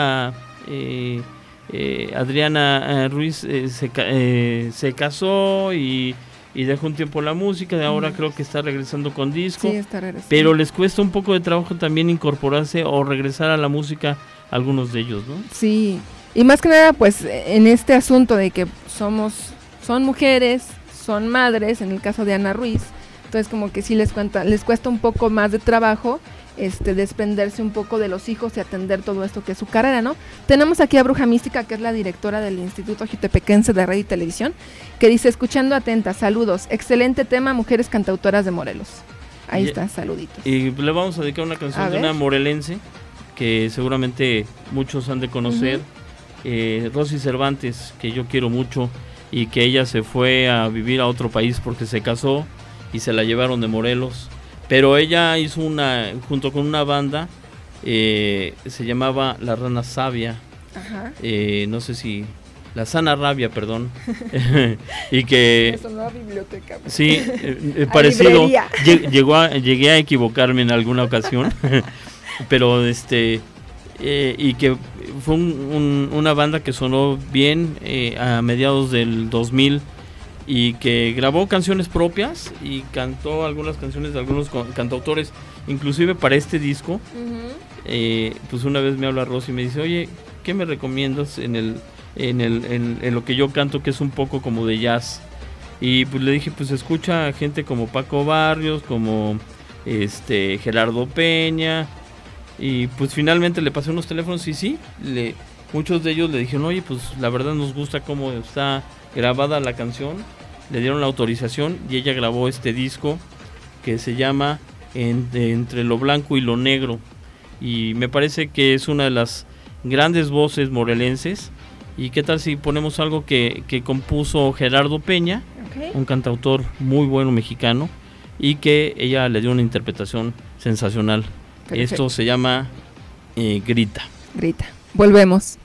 Adriana Ruiz se casó y dejó un tiempo la música, de ahora creo que está regresando con disco, pero les cuesta un poco de trabajo también incorporarse o regresar a la música a algunos de ellos, ¿no? Sí, y más que nada pues en este asunto de que son mujeres, son madres, en el caso de Ana Ruiz, entonces como que sí les cuesta un poco más de trabajo desprenderse un poco de los hijos y atender todo esto que es su carrera, ¿no? Tenemos aquí a Bruja Mística, que es la directora del Instituto Jitepequense de Radio y Televisión, que dice, escuchando atenta, saludos, excelente tema, mujeres cantautoras de Morelos. Ahí está, saluditos. Y le vamos a dedicar una canción de una morelense, que seguramente muchos han de conocer, Rosy Cervantes, que yo quiero mucho, y que ella se fue a vivir a otro país porque se casó y se la llevaron de Morelos. Pero ella hizo junto con una banda, se llamaba La Rana Sabia, no sé si, La Sana Rabia, perdón, y que... Eso no, biblioteca. Sí, parecido, llegué a equivocarme en alguna ocasión, pero y que fue una banda que sonó bien a mediados del 2000, y que grabó canciones propias y cantó algunas canciones de algunos cantautores, inclusive para este disco. Pues una vez me habla Rosy y me dice, oye, ¿qué me recomiendas en lo que yo canto, que es un poco como de jazz? Y pues le dije, pues escucha a gente como Paco Barrios, como Gerardo Peña, y pues finalmente le pasé unos teléfonos y sí, muchos de ellos le dijeron, oye, pues la verdad nos gusta cómo está grabada la canción, le dieron la autorización y ella grabó este disco que se llama Entre lo blanco y lo negro, y me parece que es una de las grandes voces morelenses. Y qué tal si ponemos algo que compuso Gerardo Peña, okay, un cantautor muy bueno mexicano, y que ella le dio una interpretación sensacional. Perfecto. Esto se llama Grita. Grita. Volvemos.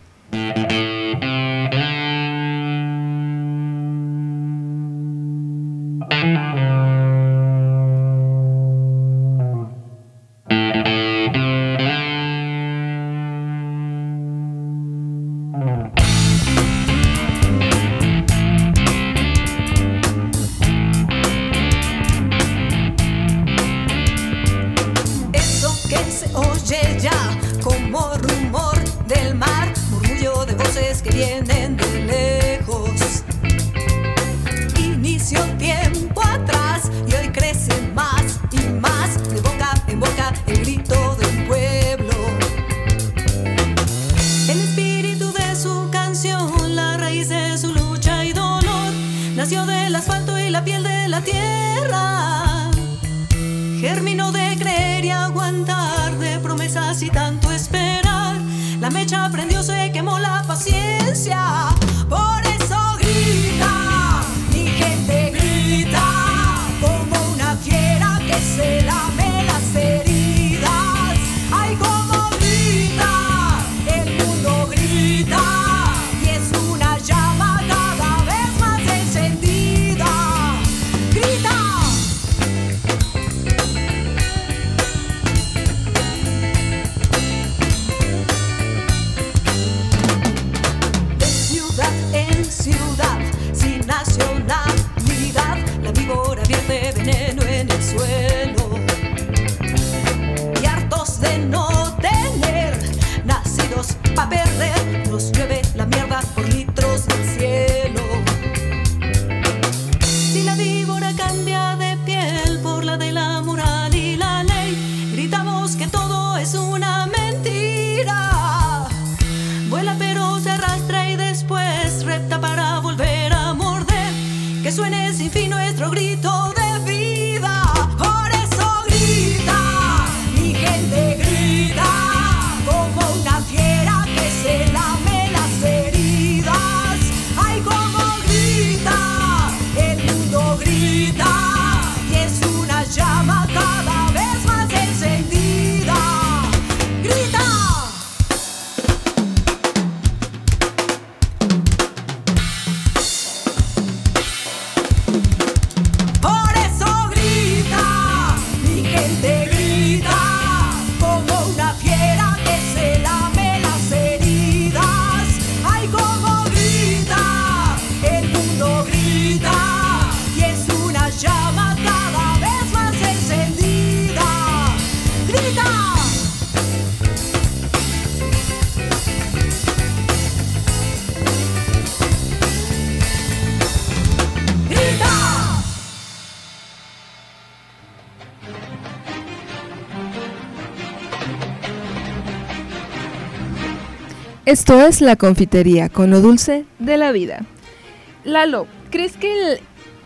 Esto es La Confitería, con lo dulce de la vida. Lalo, ¿crees que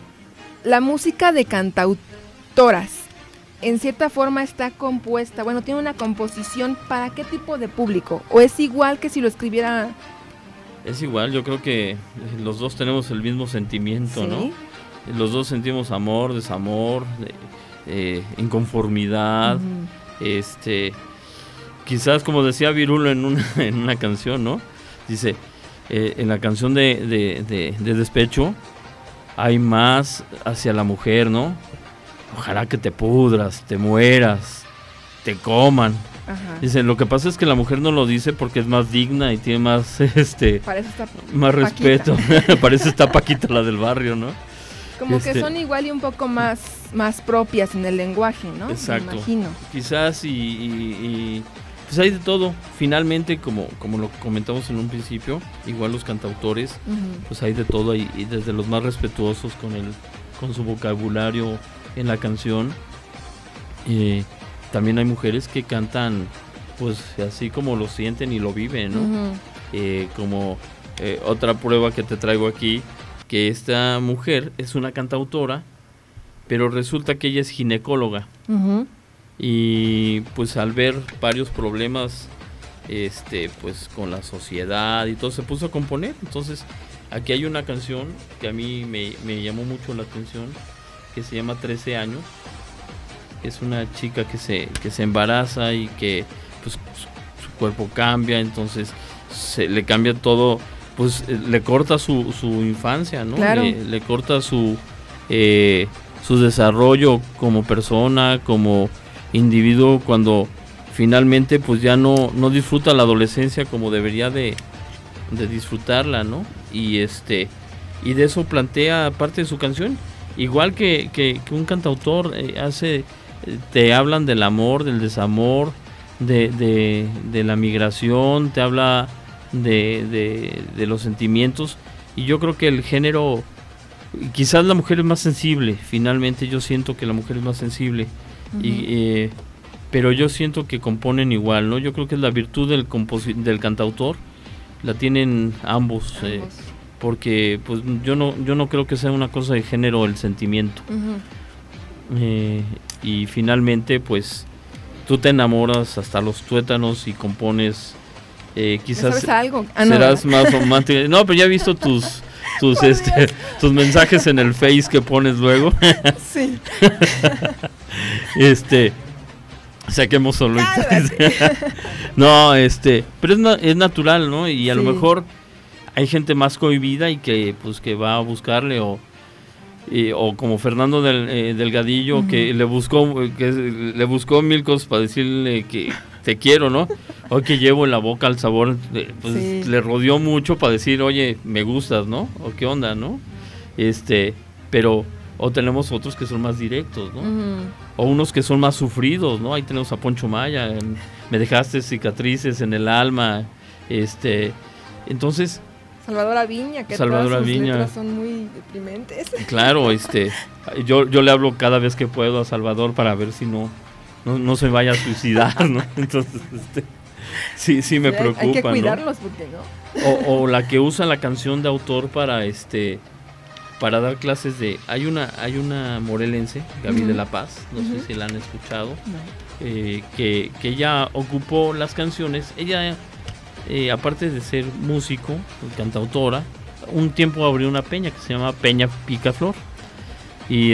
la música de cantautoras en cierta forma está compuesta, bueno, tiene una composición para qué tipo de público? ¿O es igual que si lo escribiera? Es igual, yo creo que los dos tenemos el mismo sentimiento, ¿sí? ¿No? Los dos sentimos amor, desamor, inconformidad, quizás como decía Virulo en una canción, ¿no? Dice, en la canción de despecho hay más hacia la mujer, ¿no? Ojalá que te pudras, te mueras, te coman. Ajá. Dice, lo que pasa es que la mujer no lo dice porque es más digna y tiene más más respeto. Parece esta Paquita, la del barrio, ¿no? Como que son igual y un poco más propias en el lenguaje, ¿no? Exacto. Me imagino. Quizás y pues hay de todo. Finalmente, como lo comentamos en un principio, igual los cantautores, pues hay de todo, y desde los más respetuosos con su vocabulario en la canción. También hay mujeres que cantan pues así como lo sienten y lo viven, ¿no? como otra prueba que te traigo aquí, que esta mujer es una cantautora, pero resulta que ella es ginecóloga. Ujú. Y pues al ver varios problemas pues con la sociedad y todo, se puso a componer. Entonces aquí hay una canción que a mí me llamó mucho la atención, que se llama 13 años. Es una chica que se embaraza y que pues su cuerpo cambia, entonces se le cambia todo, pues le corta su infancia, ¿no? Claro. Le corta su desarrollo como persona, como individuo, cuando finalmente pues ya no disfruta la adolescencia como debería de disfrutarla, ¿no? Y y de eso plantea parte de su canción, igual que un cantautor te hablan del amor, del desamor, de la migración, te habla de los sentimientos, y yo creo que el género, quizás la mujer es más sensible, finalmente yo siento que la mujer es más sensible. Uh-huh. Pero yo siento que componen igual, ¿no? Yo creo que es la virtud del cantautor, la tienen ambos. Porque pues yo no creo que sea una cosa de género el sentimiento. Uh-huh. Y finalmente pues tú te enamoras hasta los tuétanos y compones, quizás ¿sabes algo? serás más romántica. No, pero ya he visto tus mensajes en el Face que pones luego. Sí. Saquemos solo. No, pero es natural, ¿no? Y a lo mejor hay gente más cohibida y que pues que va a buscarle, o como Fernando Delgadillo, uh-huh, que le buscó mil cosas para decirle que te quiero, ¿no? Hoy que llevo en la boca el sabor, pues le rodeó mucho para decir, oye, me gustas, ¿no? O qué onda, ¿no? Pero o tenemos otros que son más directos, ¿no? Uh-huh. O unos que son más sufridos, ¿no? Ahí tenemos a Poncho Maya, me dejaste cicatrices en el alma, entonces Salvador Aviña, que todas sus letras son muy deprimentes. Claro, yo le hablo cada vez que puedo a Salvador para ver si no se vaya a suicidar, ¿no? Entonces, sí me preocupa, hay que ¿no? cuidarlos, porque no. O la que usa la canción de autor para dar clases hay una morelense, Gaby, uh-huh, de la Paz, no, uh-huh, sé si la han escuchado, no. Que ella ocupó las canciones, ella aparte de ser músico, cantautora, un tiempo abrió una peña que se llama Peña Picaflor, y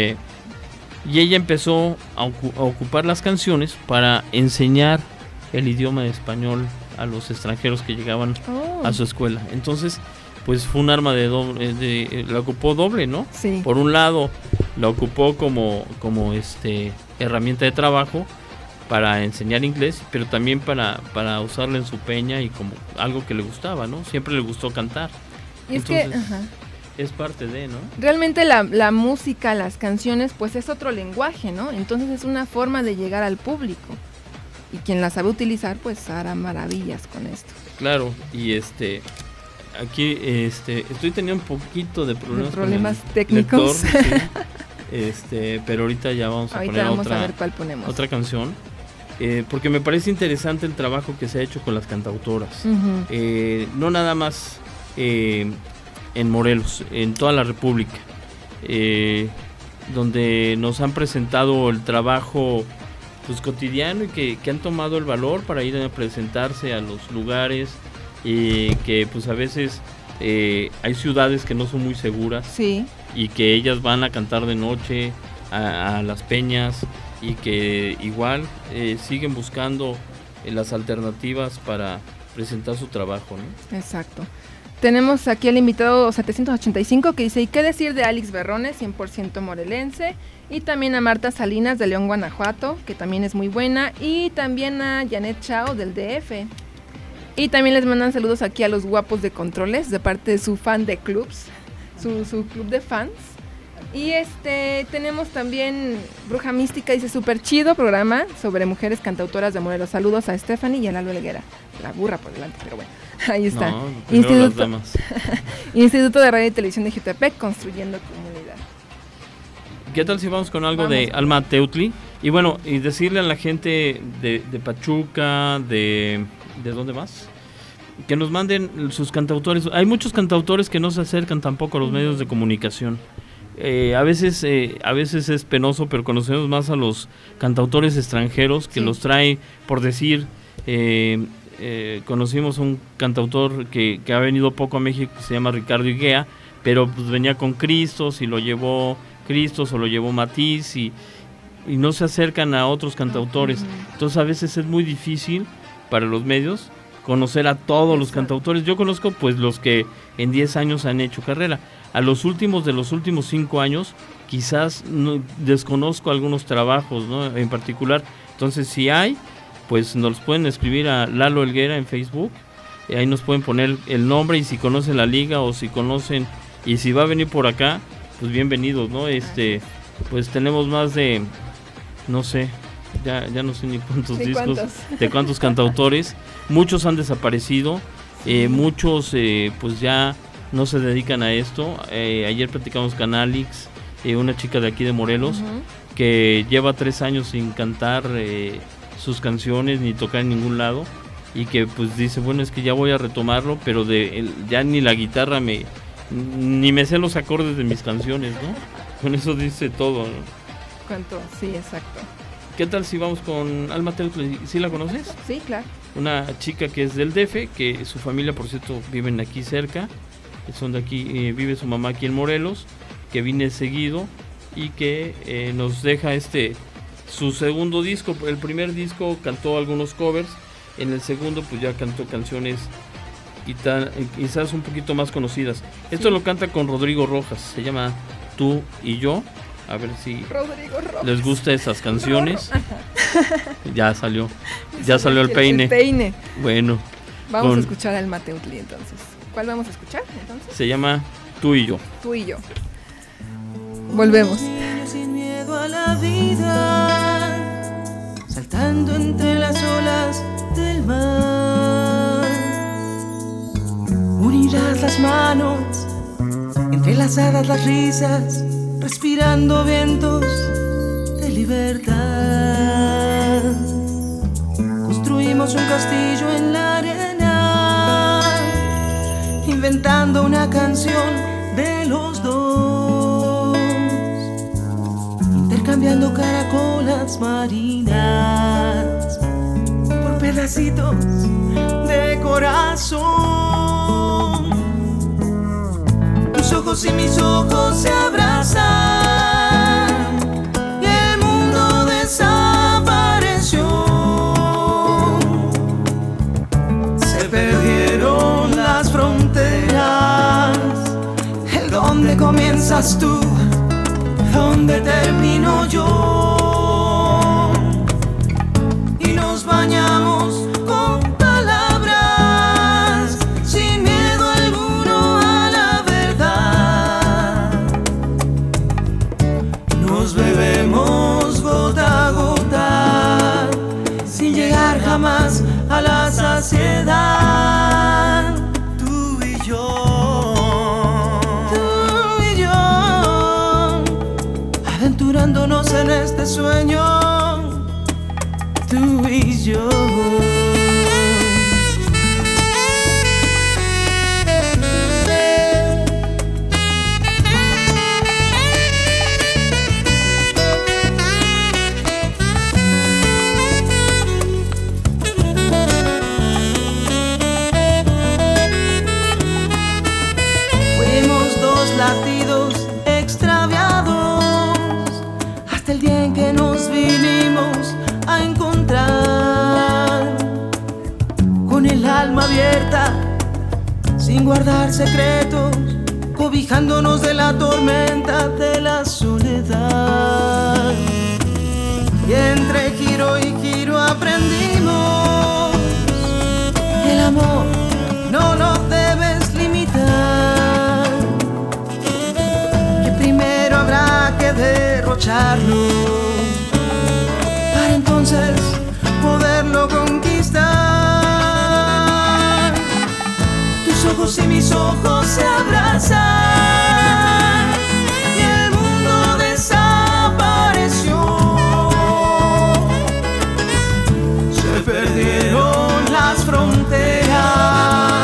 ella empezó a ocupar las canciones para enseñar el idioma español a los extranjeros que llegaban a su escuela. Entonces pues fue un arma la ocupó doble, ¿no? Sí. Por un lado la ocupó como herramienta de trabajo para enseñar inglés, pero también para usarla en su peña y como algo que le gustaba, ¿no? Siempre le gustó cantar. Y entonces, ajá, es parte de, ¿no? Realmente la música, las canciones, pues es otro lenguaje, ¿no? Entonces es una forma de llegar al público. Y quien la sabe utilizar, pues hará maravillas con esto. Claro, y aquí estoy teniendo un poquito de problemas técnicos. Lector, sí. Pero ahorita ya vamos a poner a ver cuál ponemos. Otra canción, porque me parece interesante el trabajo que se ha hecho con las cantautoras. Uh-huh. No nada más en Morelos, en toda la República, donde nos han presentado el trabajo pues cotidiano y que han tomado el valor para ir a presentarse a los lugares, que pues a veces hay ciudades que no son muy seguras, sí, y que ellas van a cantar de noche a las peñas, y que igual siguen buscando las alternativas para presentar su trabajo, ¿no? Exacto. Tenemos aquí al invitado 785 que dice, ¿y qué decir de Alex Berrones, 100% morelense? Y también a Marta Salinas de León, Guanajuato, que también es muy buena, y también a Janet Chao del DF. Y también les mandan saludos aquí a los guapos de Controles, de parte de su fan de clubs, su club de fans. Y tenemos también Bruja Mística, dice, súper chido programa sobre mujeres cantautoras de Morelos. Saludos a Stephanie y a Lalo Helguera. La burra por delante, pero bueno, ahí está. No, las damas. Instituto de Radio y Televisión de Jutepec, construyendo comunidad. ¿Qué tal si vamos con algo de Alma Teutli? Y bueno, y decirle a la gente de Pachuca, ¿de dónde más? que nos manden sus cantautores. Hay muchos cantautores que no se acercan tampoco a los medios de comunicación. A veces es penoso, pero conocemos más a los cantautores extranjeros que los traen, por decir, conocimos a un cantautor que ha venido poco a México, que se llama Ricardo Higuea, pero pues venía con Cristos y lo llevó Cristos o lo llevó Matiz y no se acercan a otros cantautores. Entonces a veces es muy difícil para los medios conocer a todos los cantautores. Yo conozco pues los que en 10 años han hecho carrera. A los últimos 5 años quizás desconozco algunos trabajos, ¿no? En particular. Entonces si hay, pues nos pueden escribir a Lalo Helguera en Facebook. Ahí nos pueden poner el nombre y si conocen la liga o si conocen, y si va a venir por acá, pues bienvenidos, ¿no? Pues tenemos más de, no sé, ya no sé ni cuántos discos, de cuántos cantautores. Muchos han desaparecido, muchos pues ya no se dedican a esto. Ayer platicamos con Alix, una chica de aquí de Morelos, que lleva 3 años sin cantar sus canciones ni tocar en ningún lado, y que pues dice, bueno, es que ya voy a retomarlo, pero ya ni la guitarra ni me sé los acordes de mis canciones, ¿no? Con eso dice todo, ¿no? ¿Cuánto? Sí, exacto. ¿Qué tal si vamos con Alma Teutla? ¿Sí la conoces? Sí, claro. Una chica que es del DF, que su familia, por cierto, viven aquí cerca, son de aquí, vive su mamá aquí en Morelos, que viene seguido y que nos deja su segundo disco. El primer disco cantó algunos covers, en el segundo pues ya cantó canciones quizás un poquito más conocidas. Esto lo canta con Rodrigo Rojas, se llama Tú y Yo. A ver si les gusta esas canciones. Ya salió el peine. Bueno, vamos a escuchar al Alma Teutla entonces. ¿Cuál vamos a escuchar entonces? Se llama Tú y Yo. Tú y Yo. Volvemos. Sin miedo a la vida, saltando entre las olas del mar. Unirás las manos, entrelazadas las risas, respirando vientos de libertad. Construimos un castillo en la arena, inventando una canción de los dos, intercambiando caracolas marinas por pedacitos de corazón. Tus ojos y mis ojos se abrazan y el mundo desapareció. Se perdieron las fronteras, el dónde comienzas tú, dónde termino yo. Y nos bañamos con palabras, sin miedo alguno a la verdad. Nos bebemos gota a gota, sin llegar jamás a la saciedad. Tú y yo, aventurándonos en este sueño. Tú y yo. Fuimos dos latidos extraviados hasta el día en que nos vinimos a encontrar, con el alma abierta, sin guardar secretos, cobijándonos de la tormenta de la soledad. Y entre giro y giro aprendimos que el amor no lo debes limitar, que primero habrá que derrocharlo para entonces poderlo conquistar. Tus ojos y mis ojos se abrazan y el mundo desapareció. Se perdieron las fronteras,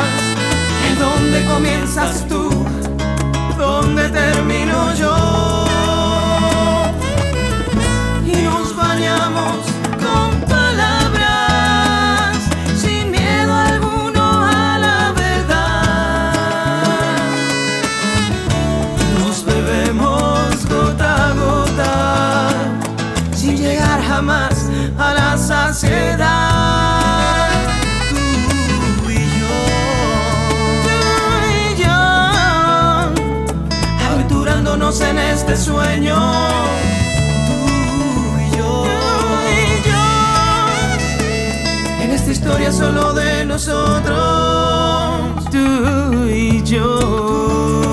jamás a la saciedad. Tú y yo, aventurándonos en este sueño. Tú y yo, en esta historia solo de nosotros. Tú y yo.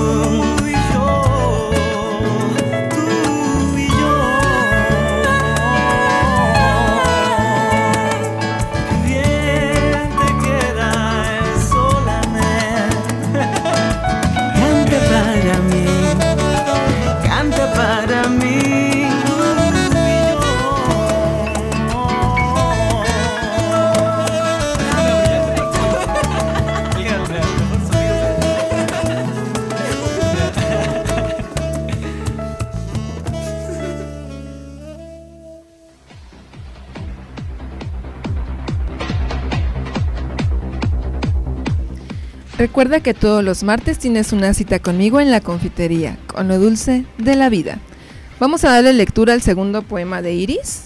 Recuerda que todos los martes tienes una cita conmigo en la confitería, con lo dulce de la vida. Vamos a darle lectura al segundo poema de Iris.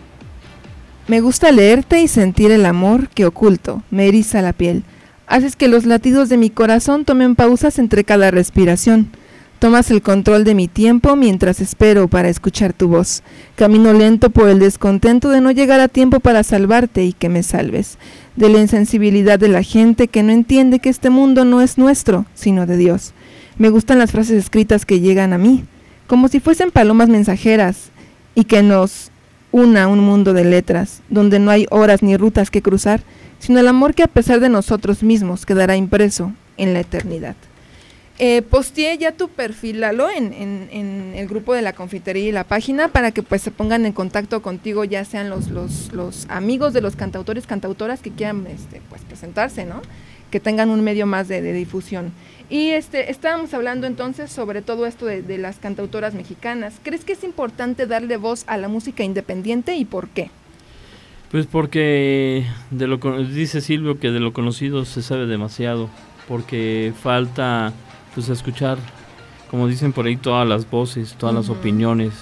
Me gusta leerte y sentir el amor que oculto, me eriza la piel. Haces que los latidos de mi corazón tomen pausas entre cada respiración. Tomas el control de mi tiempo mientras espero para escuchar tu voz. Camino lento por el descontento de no llegar a tiempo para salvarte y que me salves. De la insensibilidad de la gente que no entiende que este mundo no es nuestro, sino de Dios. Me gustan las frases escritas que llegan a mí, como si fuesen palomas mensajeras, y que nos una un mundo de letras, donde no hay horas ni rutas que cruzar, sino el amor que a pesar de nosotros mismos quedará impreso en la eternidad. Posteé ya tu perfil, Lalo, en el grupo de la confitería y la página para que pues se pongan en contacto contigo, ya sean los amigos de los cantautores, cantautoras que quieran pues presentarse, ¿no? Que tengan un medio más de difusión. Y estábamos hablando entonces sobre todo esto de las cantautoras mexicanas. ¿Crees que es importante darle voz a la música independiente y por qué? Pues porque dice Silvio que de lo conocido se sabe demasiado, porque falta pues escuchar, como dicen por ahí, todas las voces, todas las opiniones,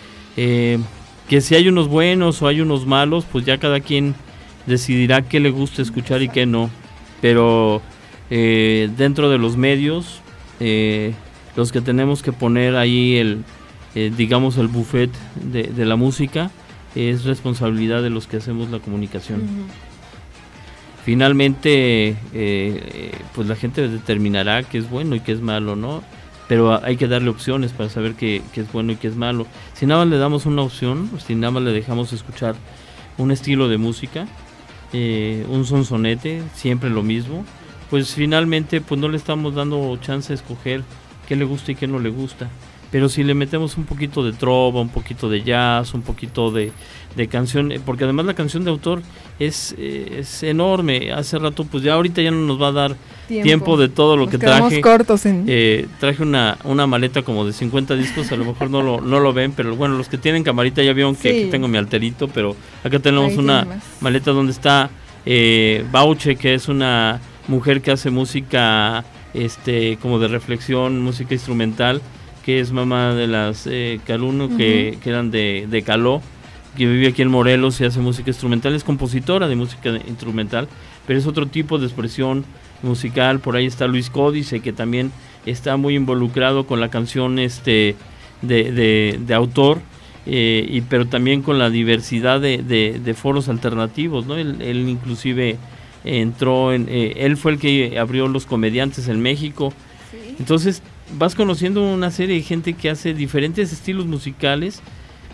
que si hay unos buenos o hay unos malos, pues ya cada quien decidirá qué le gusta escuchar y qué no, pero dentro de los medios, los que tenemos que poner ahí digamos el buffet de la música, es responsabilidad de los que hacemos la comunicación. Finalmente, pues la gente determinará qué es bueno y qué es malo, ¿no? Pero hay que darle opciones para saber qué es bueno y qué es malo. Si nada más le damos una opción, si nada más le dejamos escuchar un estilo de música, un sonsonete, siempre lo mismo, pues finalmente pues no le estamos dando chance de escoger qué le gusta y qué no le gusta. Pero si le metemos un poquito de trova, un poquito de jazz, un poquito de canción, porque además la canción de autor es enorme. Hace rato, pues ya ahorita ya no nos va a dar tiempo de todo lo que traje. Cortos traje una maleta como de 50 discos, a lo mejor no lo ven, pero bueno, los que tienen camarita ya vieron que aquí tengo mi alterito, pero acá tenemos una maleta donde está Bauche, que es una mujer que hace música como de reflexión, música instrumental, que es mamá de las Caluno, que eran de Caló, que vive aquí en Morelos y hace música instrumental, es compositora de música instrumental, pero es otro tipo de expresión musical. Por ahí está Luis Códice, que también está muy involucrado con la canción de autor, pero también con la diversidad de foros alternativos, ¿no? Él inclusive entró él fue el que abrió Los Comediantes en México. Entonces vas conociendo una serie de gente que hace diferentes estilos musicales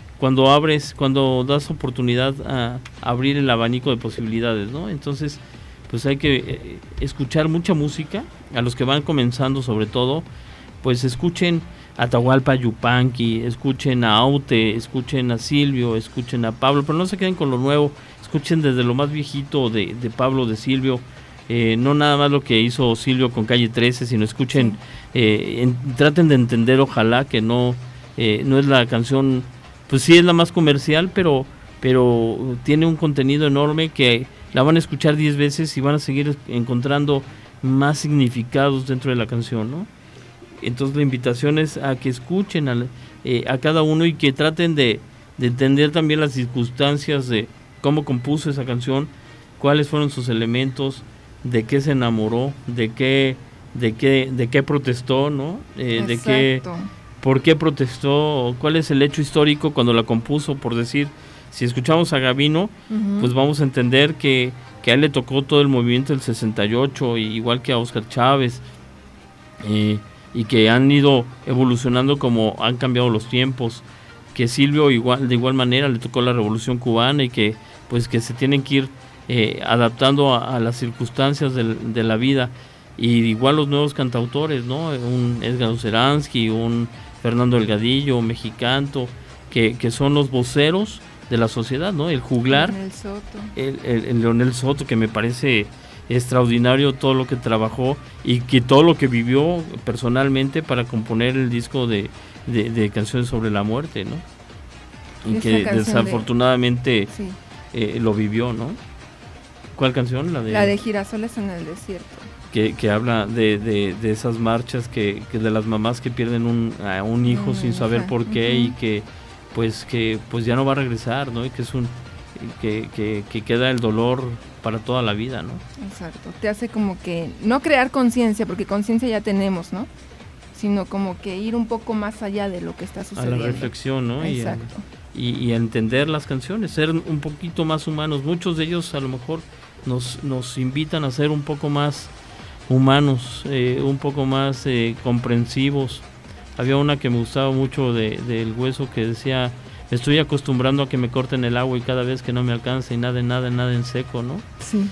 cuando das oportunidad a abrir el abanico de posibilidades, ¿no? Entonces, pues hay que escuchar mucha música. A los que van comenzando, sobre todo, pues escuchen a Atahualpa Yupanqui, escuchen a Aute, escuchen a Silvio, escuchen a Pablo, pero no se queden con lo nuevo, escuchen desde lo más viejito de Pablo, de Silvio. No nada más lo que hizo Silvio con Calle 13, sino escuchen, traten de entender, ojalá que no es la canción, pues sí es la más comercial, pero tiene un contenido enorme que la van a escuchar 10 veces y van a seguir encontrando más significados dentro de la canción, ¿no? Entonces la invitación es a que escuchen a cada uno y que traten de entender también las circunstancias de cómo compuso esa canción, cuáles fueron sus elementos, de qué se enamoró, de qué protestó, ¿no? ¿Por qué protestó? ¿Cuál es el hecho histórico cuando la compuso? Por decir, si escuchamos a Gavino, pues vamos a entender que a él le tocó todo el movimiento del 68, igual que a Óscar Chávez, y que han ido evolucionando como han cambiado los tiempos, que Silvio de igual manera le tocó la Revolución Cubana y que pues que se tienen que ir adaptando a las circunstancias de la vida, y igual los nuevos cantautores, ¿no? Un Edgar Oceransky, un Fernando Delgadillo, Mexicanto, que son los voceros de la sociedad, ¿no? El juglar, el Leonel Soto, que me parece extraordinario todo lo que trabajó y que todo lo que vivió personalmente para componer el disco de canciones sobre la muerte, ¿no? Y que desafortunadamente lo vivió, ¿no? ¿Cuál canción? La de Girasoles en el desierto. Que habla de esas marchas, que de las mamás que pierden a un hijo sin saber por qué, y que ya no va a regresar, ¿no? Y que es que queda el dolor para toda la vida, ¿no? Exacto. Te hace como que no crear conciencia, porque conciencia ya tenemos, ¿no? Sino como que ir un poco más allá de lo que está sucediendo. A la reflexión, ¿no? Exacto. Y a entender las canciones, ser un poquito más humanos. Muchos de ellos a lo mejor nos invitan a ser un poco más humanos, un poco más comprensivos. Había una que me gustaba mucho del Hueso, que decía: me estoy acostumbrando a que me corten el agua y cada vez que no me alcanza, y nada en seco, ¿no? Sí.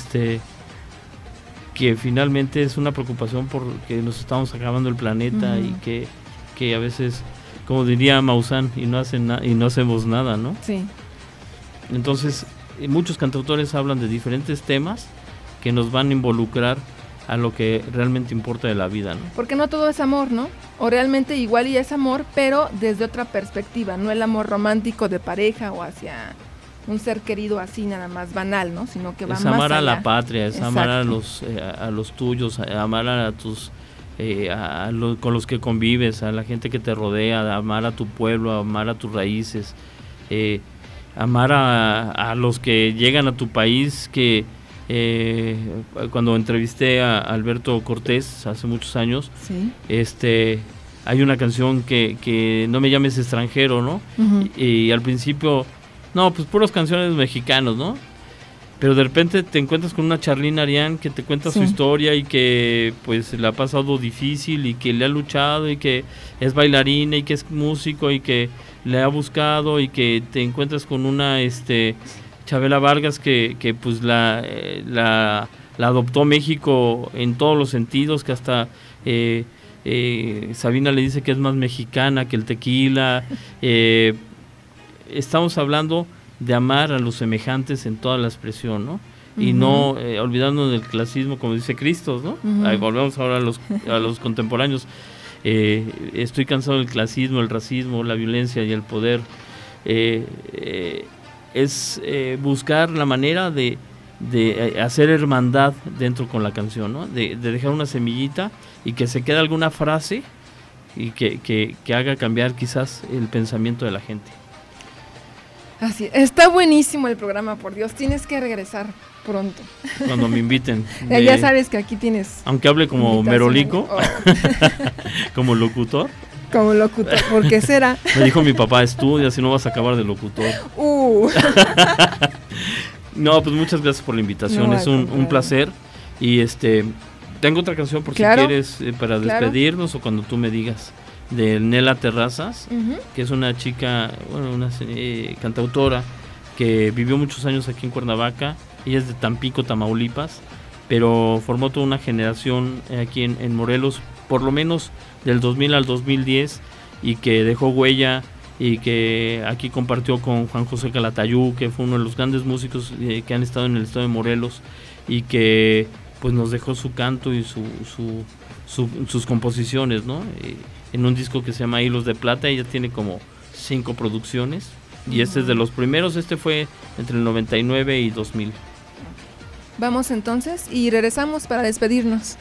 Que finalmente es una preocupación porque nos estamos acabando el planeta, y que a veces, como diría Maussan, y no hacemos nada, ¿no? Sí. Entonces, muchos cantautores hablan de diferentes temas que nos van a involucrar a lo que realmente importa de la vida, ¿no? Porque no todo es amor, ¿no? O realmente igual y es amor, pero desde otra perspectiva, no el amor romántico de pareja o hacia un ser querido así nada más banal, ¿no? Sino que va más allá. Es amar a la patria, es amar a los tuyos, amar a tus con los que convives, a la gente que te rodea, amar a tu pueblo, amar a tus raíces, amar a los que llegan a tu país, que cuando entrevisté a Alberto Cortés hace muchos años, sí. Hay una canción que No me llames extranjero, ¿no? Uh-huh. Y al principio, no, pues puras canciones mexicanos, ¿no? Pero de repente te encuentras con una Charlene Arián que te cuenta su historia, y que pues la ha pasado difícil, y que le ha luchado, y que es bailarina, y que es músico, y que le ha buscado, y que te encuentras con una Chabela Vargas que pues la adoptó México en todos los sentidos, que hasta Sabina le dice que es más mexicana que el tequila. Estamos hablando de amar a los semejantes en toda la expresión, ¿no? Uh-huh. Y no olvidándonos del clasismo, como dice Cristos, ¿no? Uh-huh. Ahí volvemos ahora a los contemporáneos. Estoy cansado del clasismo, el racismo, la violencia y el poder. Es buscar la manera de hacer hermandad dentro con la canción, ¿no? De dejar una semillita y que se quede alguna frase y que haga cambiar quizás el pensamiento de la gente. Así, está buenísimo el programa, por Dios, tienes que regresar pronto. Cuando me inviten. Ya sabes que aquí tienes... Aunque hable como merolico, como locutor. Como locutor, ¿por qué será? Me dijo mi papá: estudia, si no vas a acabar de locutor. No, pues muchas gracias por la invitación, es un placer. Y tengo otra canción por si quieres, para despedirnos, o cuando tú me digas, de Nela Terrazas, uh-huh, que es una chica, una cantautora que vivió muchos años aquí en Cuernavaca. Ella es de Tampico, Tamaulipas, pero formó toda una generación aquí en Morelos, por lo menos del 2000 al 2010, y que dejó huella, y que aquí compartió con Juan José Calatayud, que fue uno de los grandes músicos que han estado en el estado de Morelos, y que pues nos dejó su canto y sus composiciones, ¿no? En un disco que se llama Hilos de Plata. Ella tiene como 5 producciones, y este es de los primeros. Fue entre el 99 y 2000. Vamos entonces y regresamos para despedirnos.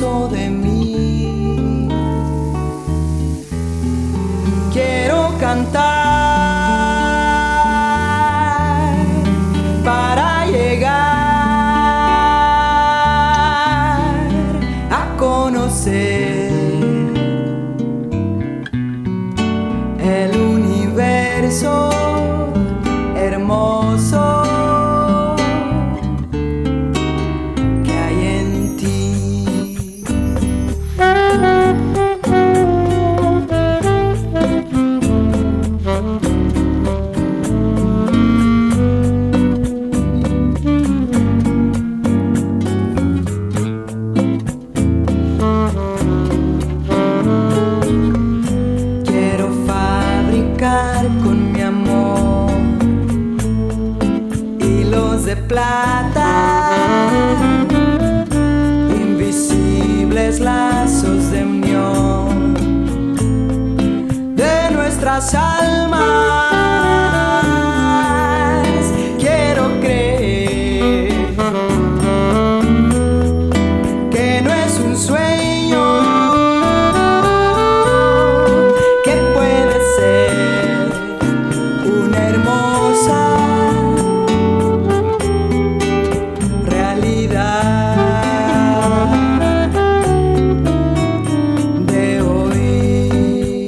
hermoso de mí. Quiero cantar para llegar a conocer el universo hermoso que hay en ti. Quiero fabricar con mi amor hilos de plata, invisibles lazos de unión de nuestras almas. Quiero creer que no es un sueño, que puede ser una hermosa realidad de hoy.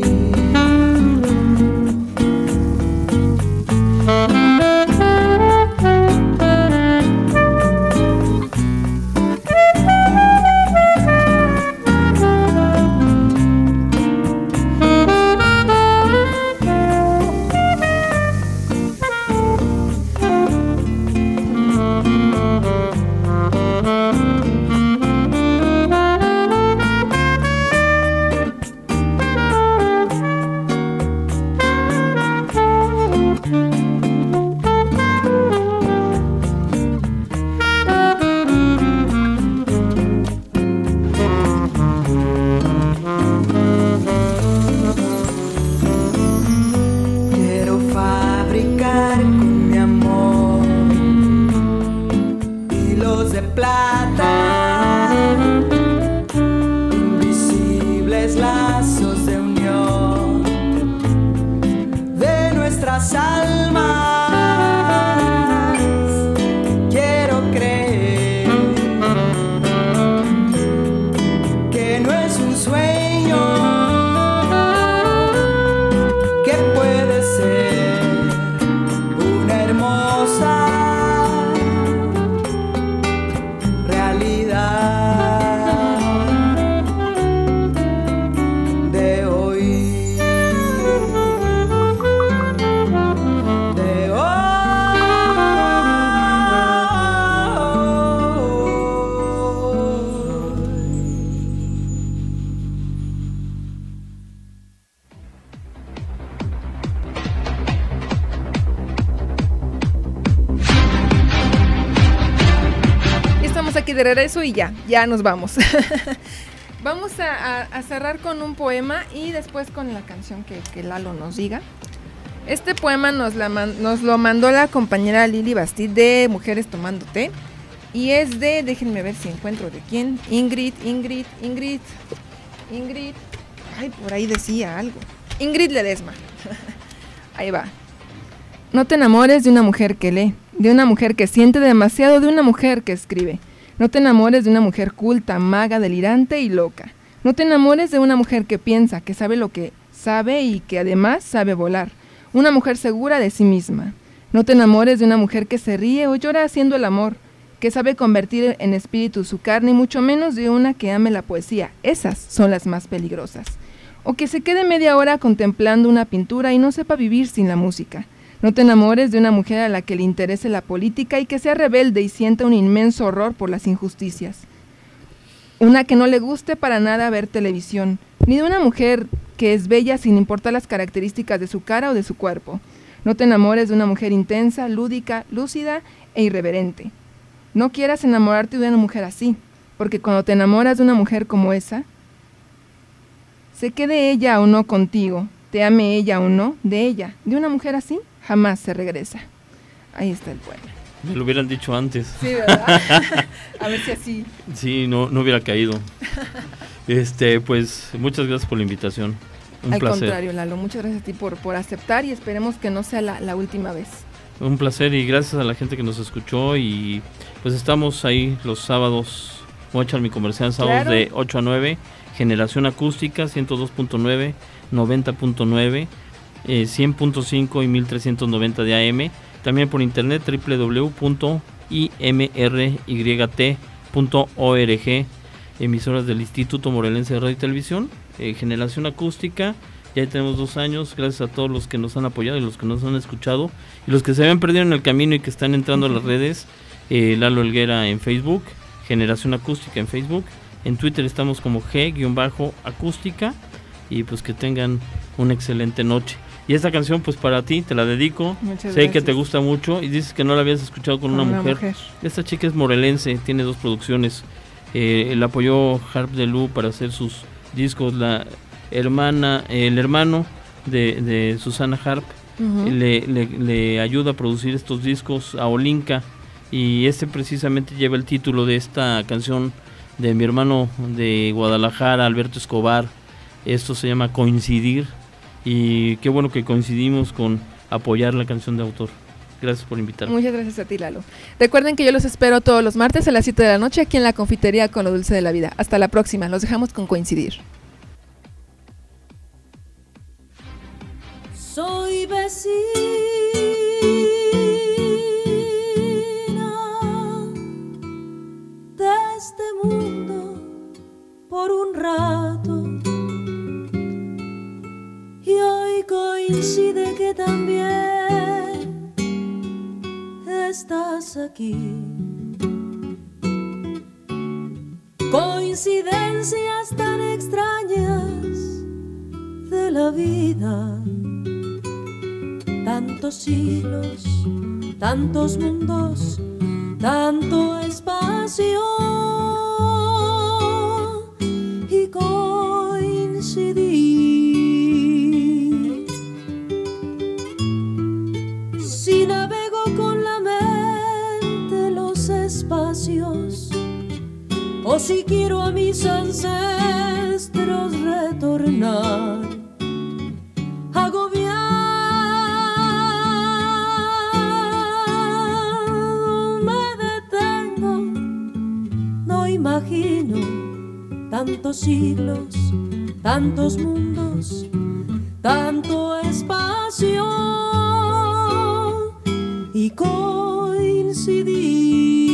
Quiero fabricar con mi amor hilos de plata, invisibles lazos de unión de nuestras almas. Quiero creer que no es un sueño, que puede ser una hermosa realidad de hoy. De Estamos aquí de regreso y ya nos vamos. Vamos a cerrar con un poema y después con la canción que Lalo nos diga. Este poema nos lo mandó la compañera Lili Bastid de Mujeres Tomando Té. Y es de, déjenme ver si encuentro de quién. Ingrid. Ay, por ahí decía algo. Ingrid Ledesma. Ahí va. No te enamores de una mujer que lee, de una mujer que siente demasiado, de una mujer que escribe. No te enamores de una mujer culta, maga, delirante y loca. No te enamores de una mujer que piensa, que sabe lo que sabe y que además sabe volar. Una mujer segura de sí misma. No te enamores de una mujer que se ríe o llora haciendo el amor, que sabe convertir en espíritu su carne, y mucho menos de una que ame la poesía. Esas son las más peligrosas. O que se quede media hora contemplando una pintura y no sepa vivir sin la música. No te enamores de una mujer a la que le interese la política y que sea rebelde y sienta un inmenso horror por las injusticias. Una que no le guste para nada ver televisión, ni de una mujer que es bella sin importar las características de su cara o de su cuerpo. No te enamores de una mujer intensa, lúdica, lúcida e irreverente. No quieras enamorarte de una mujer así, porque cuando te enamoras de una mujer como esa, se quede ella o no contigo, te ame ella o no, de ella, de una mujer así, jamás se regresa. Ahí está el poema. Me lo hubieran dicho antes. Sí, ¿verdad? A ver si así. Sí, no hubiera caído. Pues muchas gracias por la invitación. Un Al placer. contrario, Lalo, muchas gracias a ti por aceptar y esperemos que no sea la última vez. Un placer y gracias a la gente que nos escuchó y pues estamos ahí los sábados, voy a echar mi comercial, sábados Claro. de 8 a 9, Generación Acústica, 102.9, 90.9, 100.5 y 1390 de AM, también por internet www.imryt.org, emisoras del Instituto Morelense de Radio y Televisión, Generación Acústica. Ya tenemos 2 años, gracias a todos los que nos han apoyado y los que nos han escuchado y los que se habían perdido en el camino y que están entrando a las redes. Lalo Helguera en Facebook, Generación Acústica en Facebook, en Twitter estamos como G-acústica y pues que tengan una excelente noche. Y esta canción pues para ti, te la dedico. Muchas Sé que gracias. te gusta mucho y dices que no la habías escuchado con una mujer. Esta chica es morelense, tiene 2 producciones. La apoyó Harp de Lu para hacer sus discos. El hermano de Susana Harp Ujú. le ayuda a producir estos discos a Olinka y precisamente lleva el título de esta canción de mi hermano de Guadalajara, Alberto Escobar. Esto se llama Coincidir y qué bueno que coincidimos con apoyar la canción de autor. Gracias por invitarme. Muchas gracias a ti, Lalo. Recuerden que yo los espero todos los martes a las 7 de la noche aquí en la Confitería con lo dulce de la vida. Hasta la próxima, los dejamos con Coincidir. Soy vecina de este mundo por un rato y hoy coincide que también estás aquí. Coincidencias tan extrañas de la vida. Tantos siglos, tantos mundos, tanto espacio y coincidir. Si navego con la mente los espacios o si quiero a mis ancestros retornar, imagino tantos siglos, tantos mundos, tanto espacio y coincidir.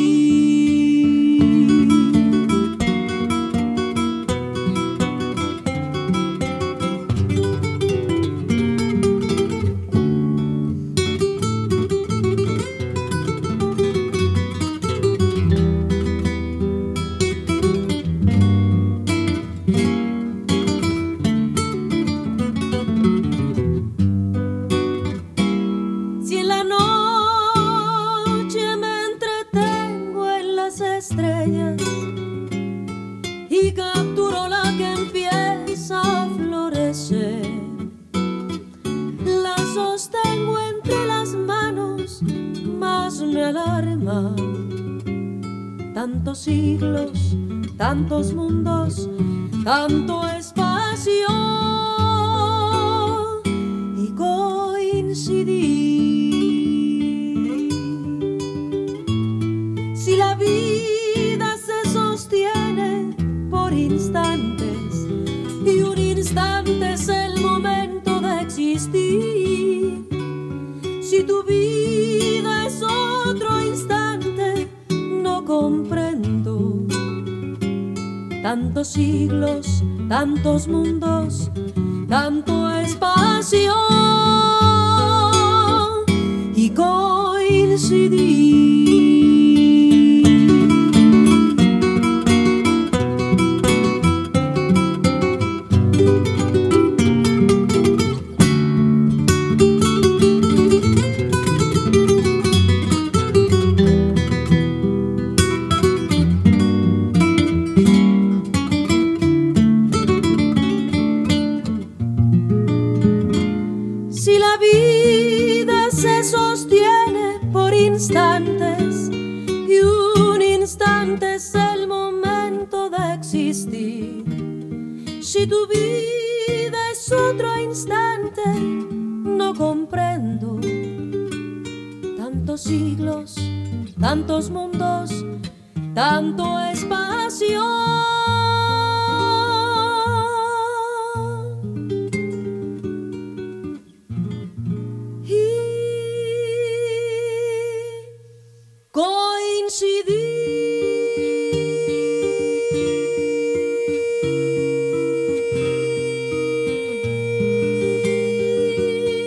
Tantos siglos, tantos mundos, tanto espacio y coincidir. Si la vida se sostiene por instantes y un instante es el momento de existir, si tu vida es otro instante, no comprendo. Tantos siglos, tantos mundos, tanto espacio y coincidir. Si la vida se sostiene por instantes y un instante es el momento de existir. Si tu vida es otro instante, no comprendo tantos siglos, tantos mundos, tanto espacio.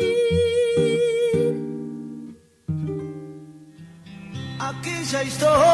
Aquella historia